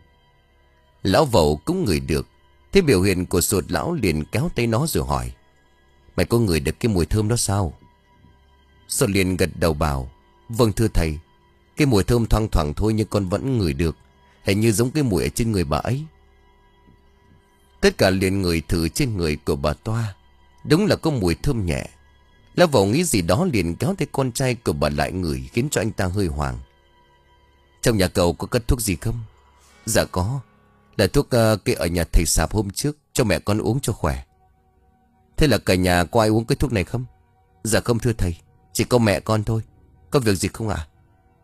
Lão Vầu cũng ngửi được. Thế biểu hiện của Sột lão liền kéo tay nó rồi hỏi. Mày có ngửi được cái mùi thơm đó sao? Sột liền gật đầu bảo. Vâng thưa thầy. Cái mùi thơm thoang thoảng thôi nhưng con vẫn ngửi được. Hình như giống cái mùi ở trên người bà ấy. Tất cả liền ngửi thử trên người của bà Toa. Đúng là có mùi thơm nhẹ. Lão Vầu nghĩ gì đó liền kéo tay con trai của bà lại ngửi, khiến cho anh ta hơi hoảng. Trong nhà cậu có cất thuốc gì không? Dạ có. Là thuốc uh, kia ở nhà thầy Sạp hôm trước, cho mẹ con uống cho khỏe. Thế là cả nhà có ai uống cái thuốc này không? Dạ không thưa thầy, chỉ có mẹ con thôi. Có việc gì không ạ? À?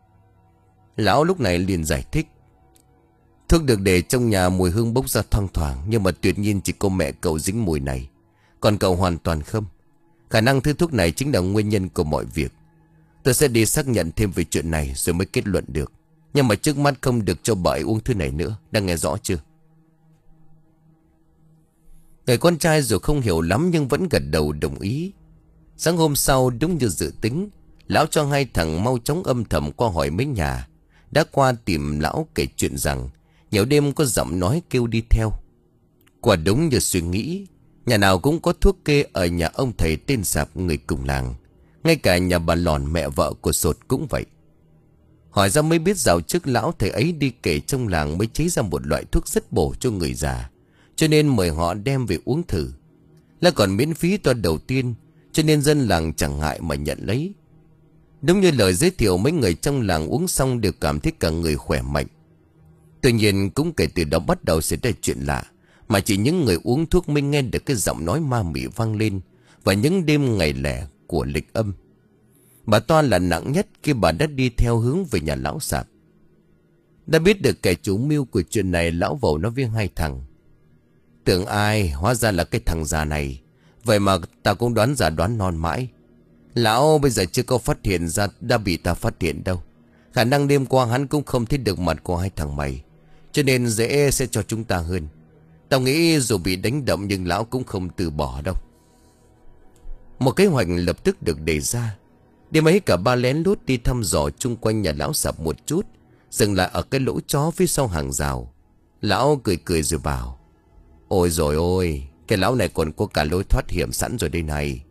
Lão lúc này liền giải thích. Thuốc được để trong nhà mùi hương bốc ra thoang thoảng, nhưng mà tuyệt nhiên chỉ có mẹ cậu dính mùi này. Còn cậu hoàn toàn không. Khả năng thứ thuốc này chính là nguyên nhân của mọi việc. Tôi sẽ đi xác nhận thêm về chuyện này rồi mới kết luận được. Nhưng mà trước mắt không được cho bà ấy uống thứ này nữa. Đang nghe rõ chưa? Người con trai dù không hiểu lắm nhưng vẫn gật đầu đồng ý. Sáng hôm sau đúng như dự tính, lão cho hai thằng mau chóng âm thầm qua hỏi mấy nhà. Đã qua tìm lão kể chuyện rằng nhiều đêm có giọng nói kêu đi theo. Quả đúng như suy nghĩ, nhà nào cũng có thuốc kê ở nhà ông thầy tên Sạp người cùng làng. Ngay cả nhà bà Lòn mẹ vợ của Sột cũng vậy. Hỏi ra mới biết dạo trước lão thầy ấy đi kể trong làng mới chế ra một loại thuốc rất bổ cho người già, cho nên mời họ đem về uống thử. Là còn miễn phí toa đầu tiên, cho nên dân làng chẳng ngại mà nhận lấy. Đúng như lời giới thiệu, mấy người trong làng uống xong đều cảm thấy cả người khỏe mạnh. Tuy nhiên cũng kể từ đó bắt đầu xảy ra chuyện lạ, mà chỉ những người uống thuốc mới nghe được cái giọng nói ma mị vang lên vào những đêm ngày lẻ của lịch âm. Bà Toa là nặng nhất khi bà đã đi theo hướng về nhà lão sạp. Đã biết được kẻ chủ mưu của chuyện này, lão Vầu nói với hai thằng: tưởng ai, hóa ra là cái thằng già này. Vậy mà ta cũng đoán giả đoán non mãi. Lão bây giờ chưa có phát hiện ra đã bị ta phát hiện đâu. Khả năng đêm qua hắn cũng không thấy được mặt của hai thằng mày, cho nên dễ sẽ cho chúng ta hơn. Tao nghĩ dù bị đánh đậm nhưng lão cũng không từ bỏ đâu. Một kế hoạch lập tức được đề ra. Đêm ấy cả ba lén lút đi thăm dò chung quanh nhà lão sạp một chút, dừng lại ở cái lỗ chó phía sau hàng rào. Lão cười cười rồi bảo: ôi rồi ôi, cái lão này còn có cả lối thoát hiểm sẵn rồi đây này.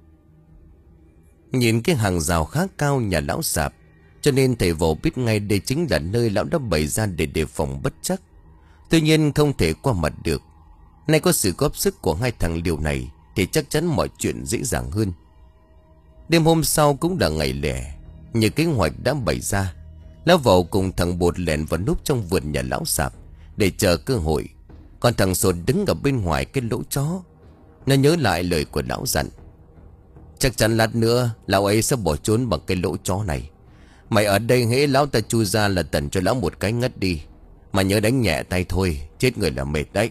Nhìn cái hàng rào khá cao nhà lão sạp, cho nên thầy Vồ biết ngay đây chính là nơi lão đã bày ra để đề phòng bất trắc. Tuy nhiên không thể qua mặt được. Nay có sự góp sức của hai thằng liều này thì chắc chắn mọi chuyện dễ dàng hơn. Đêm hôm sau cũng là ngày lẻ, như kế hoạch đã bày ra. Lão Vầu cùng thằng Bột lẻn vào núp trong vườn nhà lão sạp để chờ cơ hội. Còn thằng Sột đứng ở bên ngoài cái lỗ chó. Nó nhớ lại lời của lão dặn: chắc chắn lát nữa lão ấy sẽ bỏ trốn bằng cái lỗ chó này. Mày ở đây hễ lão ta chui ra là tần cho lão một cái ngất đi. Mà nhớ đánh nhẹ tay thôi, chết người là mệt đấy.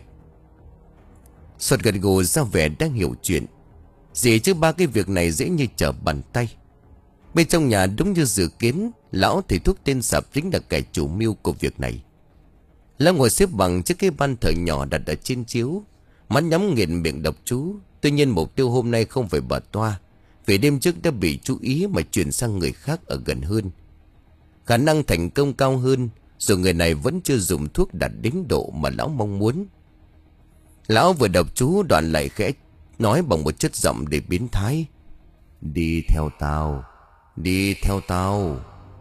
Sột gật gù ra vẻ đang hiểu chuyện. Gì chứ ba cái việc này dễ như trở bàn tay. Bên trong nhà đúng như dự kiến, lão thầy thuốc tên Sạp chính là kẻ chủ mưu của việc này. Lão ngồi xếp bằng trước cái ban thờ nhỏ đặt ở trên chiếu, mắt nhắm nghiền miệng đọc chú. Tuy nhiên mục tiêu hôm nay không phải bà Toa, vì đêm trước đã bị chú ý mà chuyển sang người khác ở gần hơn. Khả năng thành công cao hơn, dù người này vẫn chưa dùng thuốc đạt đến độ mà lão mong muốn. Lão vừa đọc chú đoạn lại khẽ nói bằng một chất giọng để biến thái: đi theo tao, đi theo tao.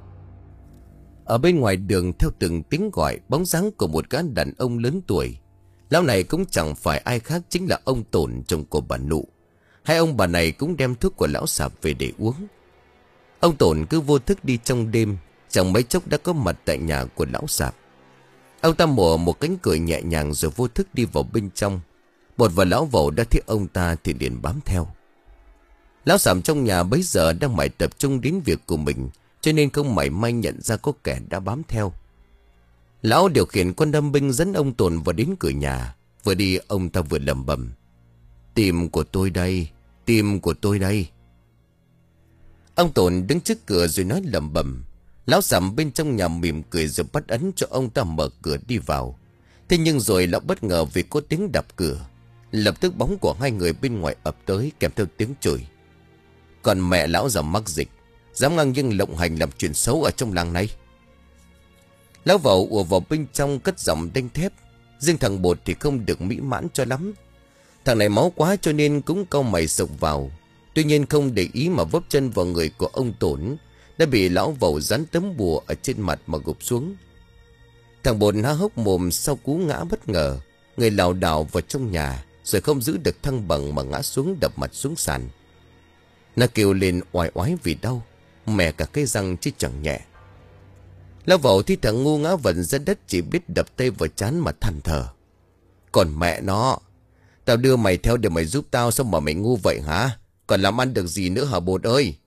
Ở bên ngoài đường, theo từng tiếng gọi, bóng dáng của một gã đàn ông lớn tuổi. Lão này cũng chẳng phải ai khác, chính là ông Tổn, chồng của bà Nụ. Hai ông bà này cũng đem thuốc của lão Sạp về để uống. Ông Tổn cứ vô thức đi trong đêm, chẳng mấy chốc đã có mặt tại nhà của lão Sạp. Ông ta mở một cánh cửa nhẹ nhàng rồi vô thức đi vào bên trong. Bột và lão Vầu đã thấy ông ta thì liền bám theo. Lão Sạp trong nhà bấy giờ đang mải tập trung đến việc của mình, cho nên không mảy may nhận ra có kẻ đã bám theo. Lão điều khiển con đâm binh dẫn ông Tồn vào đến cửa nhà. Vừa đi ông ta vừa lẩm bẩm: tim của tôi đây, tim của tôi đây. Ông Tồn đứng trước cửa rồi nói lẩm bẩm. Lão Sạp bên trong nhà mỉm cười rồi bắt ấn cho ông ta mở cửa đi vào. Thế nhưng rồi lão bất ngờ vì có tiếng đập cửa. Lập tức bóng của hai người bên ngoài ập tới kèm theo tiếng chửi: còn mẹ lão già mắc dịch, dám ngang nhiên lộng hành làm chuyện xấu ở trong làng này. Lão Vầu ùa vào bên trong cất giọng đanh thép. Riêng thằng Bột thì không được mỹ mãn cho lắm. Thằng này máu quá cho nên cũng cau mày sộc vào. Tuy nhiên không để ý mà vấp chân vào người của ông Tổn, đã bị lão Vầu dán tấm bùa ở trên mặt mà gục xuống. Thằng Bột há hốc mồm sau cú ngã bất ngờ, người lảo đảo vào trong nhà, rồi không giữ được thăng bằng mà ngã xuống đập mặt xuống sàn. Nó kêu lên oai oái vì đau, mè cả cái răng chứ chẳng nhẹ. Lão Vầu thì thằng ngu ngã vật ra đất, chỉ biết đập tay vào trán mà than thở: còn mẹ nó, tao đưa mày theo để mày giúp tao, sao mà mày ngu vậy hả? Còn làm ăn được gì nữa hả Bột ơi?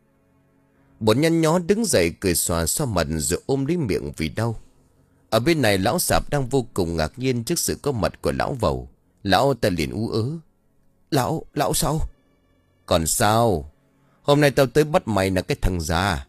Bột nhăn nhó đứng dậy cười xòa xoa mặt rồi ôm lấy miệng vì đau. Ở bên này lão Sạp đang vô cùng ngạc nhiên trước sự có mặt của lão Vầu. Lão ta liền ú ớ: Lão, lão sao? Còn sao? Hôm nay tao tới bắt mày là cái thằng già.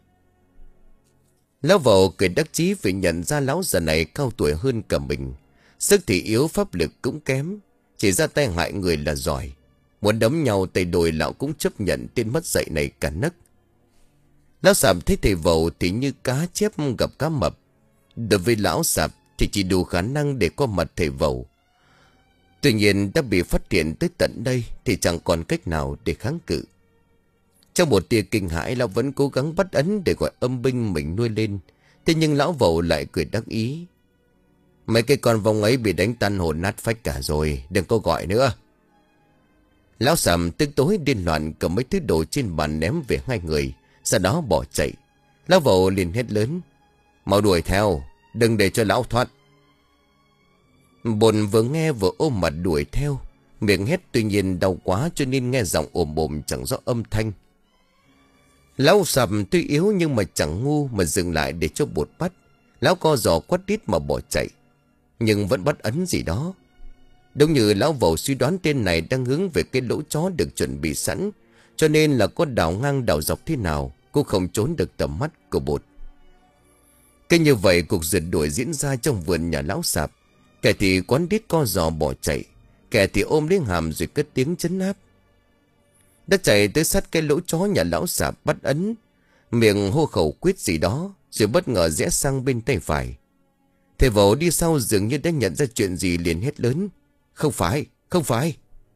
Lão Vầu cười đắc chí vì nhận ra lão già này cao tuổi hơn cả mình. Sức thì yếu, pháp lực cũng kém, chỉ ra tay hại người là giỏi. Muốn đấm nhau tay đôi lão cũng chấp nhận tên mất dạy này cả nấc. Lão Sạp thấy thầy Vầu thì như cá chép gặp cá mập. Đối với lão Sạp thì chỉ đủ khả năng để qua mặt thầy Vầu. Tuy nhiên đã bị phát hiện tới tận đây thì chẳng còn cách nào để kháng cự. Trong một tia kinh hãi, lão vẫn cố gắng bắt ấn để gọi âm binh mình nuôi lên. Thế nhưng lão Vầu lại cười đắc ý: mấy cái con vong ấy bị đánh tan hồn nát phách cả rồi, đừng có gọi nữa. Lão Sạp tức tối điên loạn cầm mấy thứ đồ trên bàn ném về hai người, sau đó bỏ chạy. Lão Vẩu liền hét lớn: "Mau đuổi theo, đừng để cho lão thoát." Bột vừa nghe vừa ôm mặt đuổi theo. Miệng hét tuy nhiên đau quá cho nên nghe giọng ồm ồm chẳng rõ âm thanh. Lão Sập tuy yếu nhưng mà chẳng ngu mà dừng lại để cho Bột bắt. Lão co giò quắt đít mà bỏ chạy, nhưng vẫn bắt ấn gì đó. Đúng như lão Vẩu suy đoán, tên này đang hướng về cái lỗ chó được chuẩn bị sẵn, cho nên là có đảo ngang đảo dọc thế nào cũng không trốn được tầm mắt của Bột. Cái như vậy cuộc rượt đuổi diễn ra trong vườn nhà lão Sạp. Kẻ thì quán đít co giò bỏ chạy, kẻ thì ôm lấy hàm rồi cất tiếng trấn áp. Đã chạy tới sát cái lỗ chó nhà lão Sạp bắt ấn, miệng hô khẩu quyết gì đó, rồi bất ngờ rẽ sang bên tay phải. Thầy Vẩu đi sau dường như đã nhận ra chuyện gì, liền hét lớn: "Không phải, không phải!"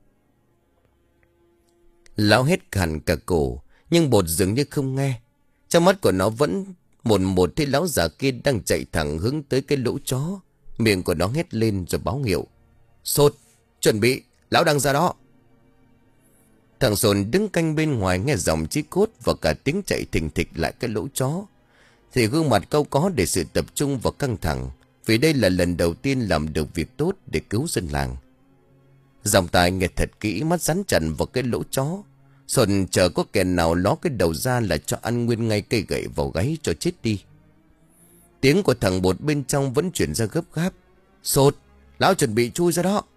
Lão hét khàn cả cổ, nhưng Bột dường như không nghe. Trong mắt của nó vẫn một một thấy lão già kia đang chạy thẳng hướng tới cái lỗ chó. Miệng của nó hét lên rồi báo hiệu: "Sột, chuẩn bị, lão đang ra đó." Thằng Sồn đứng canh bên ngoài nghe dòng chí cốt và cả tiếng chạy thình thịch lại cái lỗ chó, thì gương mặt cau có để sự tập trung và căng thẳng, vì đây là lần đầu tiên làm được việc tốt để cứu dân làng. Dòng tài nghe thật kỹ, mắt rắn chặt vào cái lỗ chó. Sồn chờ có kẻ nào ló cái đầu ra là cho ăn nguyên ngay cây gậy vào gáy cho chết đi. Tiếng của thằng Bột bên trong vẫn chuyển ra gấp gáp: "Sột, lão chuẩn bị chui ra đó."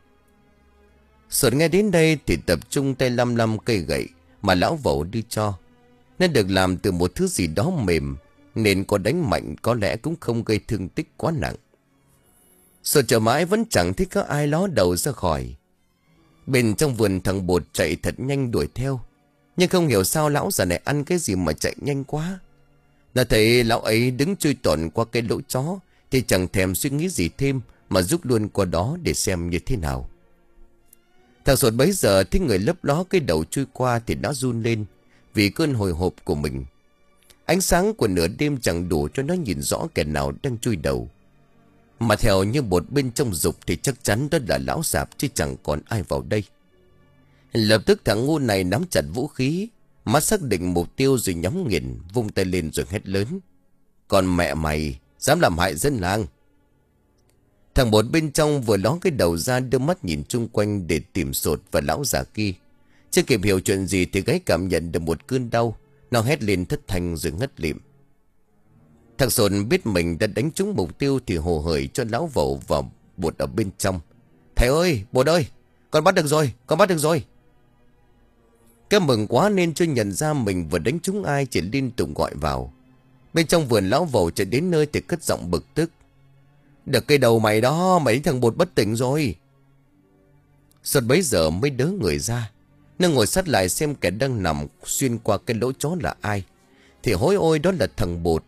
Sột nghe đến đây thì tập trung tay lăm lăm cây gậy mà lão Vẩu đi cho. Nên được làm từ một thứ gì đó mềm, nên có đánh mạnh có lẽ cũng không gây thương tích quá nặng. Sột chờ mãi vẫn chẳng thấy có ai ló đầu ra khỏi. Bên trong vườn thằng Bột chạy thật nhanh đuổi theo, nhưng không hiểu sao lão già này ăn cái gì mà chạy nhanh quá. Đã thấy lão ấy đứng chui tòn qua cái lỗ chó thì chẳng thèm suy nghĩ gì thêm mà rút luôn qua đó để xem như thế nào. Thằng Sột bấy giờ thấy người lấp ló cái đầu chui qua thì nó run lên vì cơn hồi hộp của mình. Ánh sáng của nửa đêm chẳng đủ cho nó nhìn rõ kẻ nào đang chui đầu. Mà theo như Bột bên trong dục thì chắc chắn đó là lão Sạp chứ chẳng còn ai vào đây. Lập tức thằng ngu này nắm chặt vũ khí, mắt xác định mục tiêu rồi nhắm nghiền, vung tay lên rồi hét lớn: "Còn mẹ mày dám làm hại dân làng!" Thằng Bột bên trong vừa ló cái đầu ra đưa mắt nhìn chung quanh để tìm Sột và lão già kia. Chưa kịp hiểu chuyện gì thì gáy cảm nhận được một cơn đau. Nó hét lên thất thanh rồi ngất lịm. Thằng Sột biết mình đã đánh trúng mục tiêu thì hồ hởi cho lão Vẩu và Bột ở bên trong: "Thầy ơi, Bột ơi, con bắt được rồi, con bắt được rồi!" Cái mừng quá nên chưa nhận ra mình vừa đánh trúng ai, chỉ liên tục gọi vào. Bên trong vườn lão Vẩu chạy đến nơi thì cất giọng bực tức: "Được cái đầu mày đó, mày đánh thằng Bột bất tỉnh rồi." Sột bấy giờ mới đớ người ra. Nó ngồi sát lại xem kẻ đang nằm xuyên qua cái lỗ chó là ai, thì hối ôi đó là thằng Bột.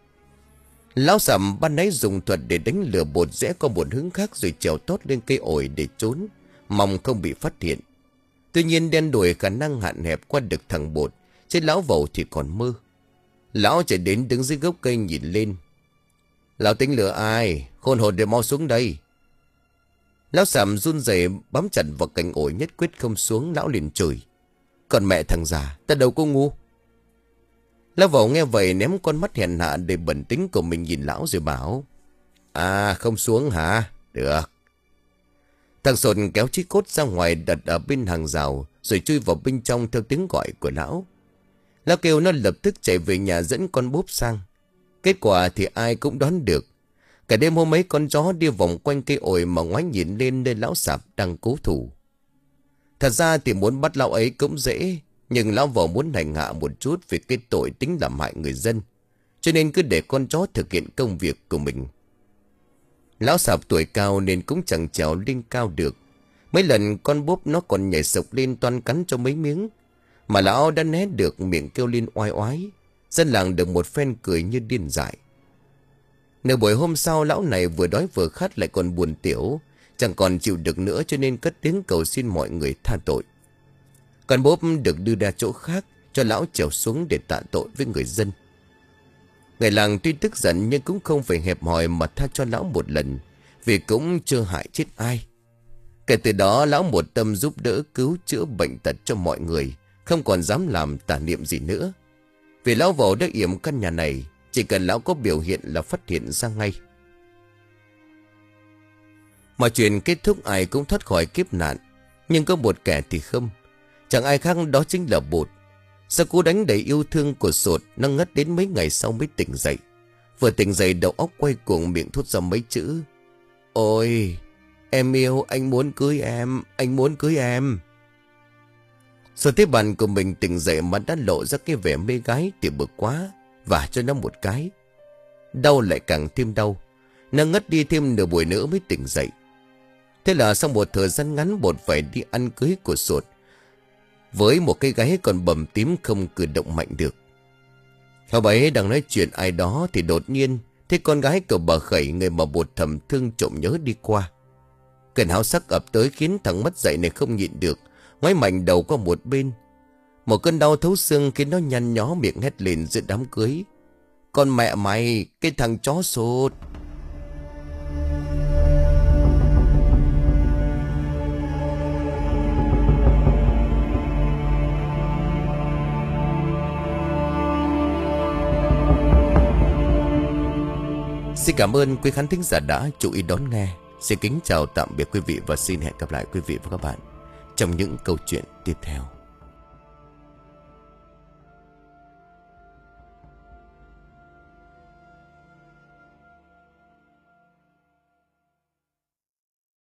Lão Sầm ban nãy dùng thuật để đánh lừa Bột rẽ qua một hướng khác rồi trèo tót lên cây ổi để trốn, mong không bị phát hiện. Tuy nhiên đen đuổi khả năng hạn hẹp qua được thằng Bột, chứ lão Vẩu thì còn mơ. Lão chạy đến đứng dưới gốc cây nhìn lên: "Lão tính lừa ai? Khôn hồn để mau xuống đây." Lão Sầm run rẩy bám chặt vào cành ổi nhất quyết không xuống. Lão liền chửi: "Còn mẹ thằng già, ta đâu có ngu." Lão Vẩu nghe vậy ném con mắt hèn hạ để bẩn tính của mình nhìn lão rồi bảo: "À, không xuống hả? Được." Thằng Sột kéo chiếc cốt ra ngoài đặt ở bên hàng rào rồi chui vào bên trong theo tiếng gọi của lão. Lão kêu nó lập tức chạy về nhà dẫn con Bốp sang. Kết quả thì ai cũng đoán được. Cả đêm hôm ấy con chó đi vòng quanh cây ổi mà ngoái nhìn lên nơi lão Sạp đang cố thủ. Thật ra thì muốn bắt lão ấy cũng dễ, nhưng lão Vẩu muốn hành hạ một chút vì cái tội tính làm hại người dân, cho nên cứ để con chó thực hiện công việc của mình. Lão Sạp tuổi cao nên cũng chẳng trèo lên cao được. Mấy lần con Bốp nó còn nhảy sộc lên toan cắn cho mấy miếng, mà lão đã né được, miệng kêu lên oai oái. Dân làng được một phen cười như điên dại. Nửa buổi hôm sau, lão này vừa đói vừa khát lại còn buồn tiểu, chẳng còn chịu được nữa cho nên cất tiếng cầu xin mọi người tha tội. Con Bốp được đưa ra chỗ khác cho lão trèo xuống để tạ tội với người dân. Người làng tuy tức giận nhưng cũng không phải hẹp hòi mà tha cho lão một lần, vì cũng chưa hại chết ai. Kể từ đó lão một tâm giúp đỡ cứu chữa bệnh tật cho mọi người, không còn dám làm tà niệm gì nữa. Vì lão Vẩu đã yểm căn nhà này Chỉ cần lão có biểu hiện là phát hiện ra ngay. Mọi chuyện kết thúc, ai cũng thoát khỏi kiếp nạn. Nhưng có một kẻ thì không. Chẳng ai khác đó chính là Bột. Sau cú đánh đầy yêu thương của Sột, nó ngất đến mấy ngày sau mới tỉnh dậy. Vừa tỉnh dậy đầu óc quay cuồng, miệng thốt ra mấy chữ: ôi, em yêu, anh muốn cưới em, anh muốn cưới em. Sột thấy bạn của mình tỉnh dậy mà đã lộ ra cái vẻ mê gái thì bực quá, vả cho nó một cái. Đau lại càng thêm đau. Nó ngất đi thêm nửa buổi nữa mới tỉnh dậy. Thế là sau một thời gian ngắn, Bột phải đi ăn cưới của Sột với một cái gáy còn bầm tím không cử động mạnh được. Hôm ấy đang nói chuyện ai đó thì đột nhiên thấy con gái của bà Khẩy, người mà Bột thầm thương trộm nhớ, đi qua. Cơn háo sắc ập tới khiến thằng mất dậy này không nhịn được, ngoái mạnh đầu qua một bên. Một cơn đau thấu xương khiến nó nhăn nhó miệng hét lên giữa đám cưới: con mẹ mày, cái thằng chó Sột! Xin cảm ơn quý khán thính giả đã chú ý đón nghe. Xin kính chào tạm biệt quý vị và xin hẹn gặp lại quý vị và các bạn trong những câu chuyện tiếp theo.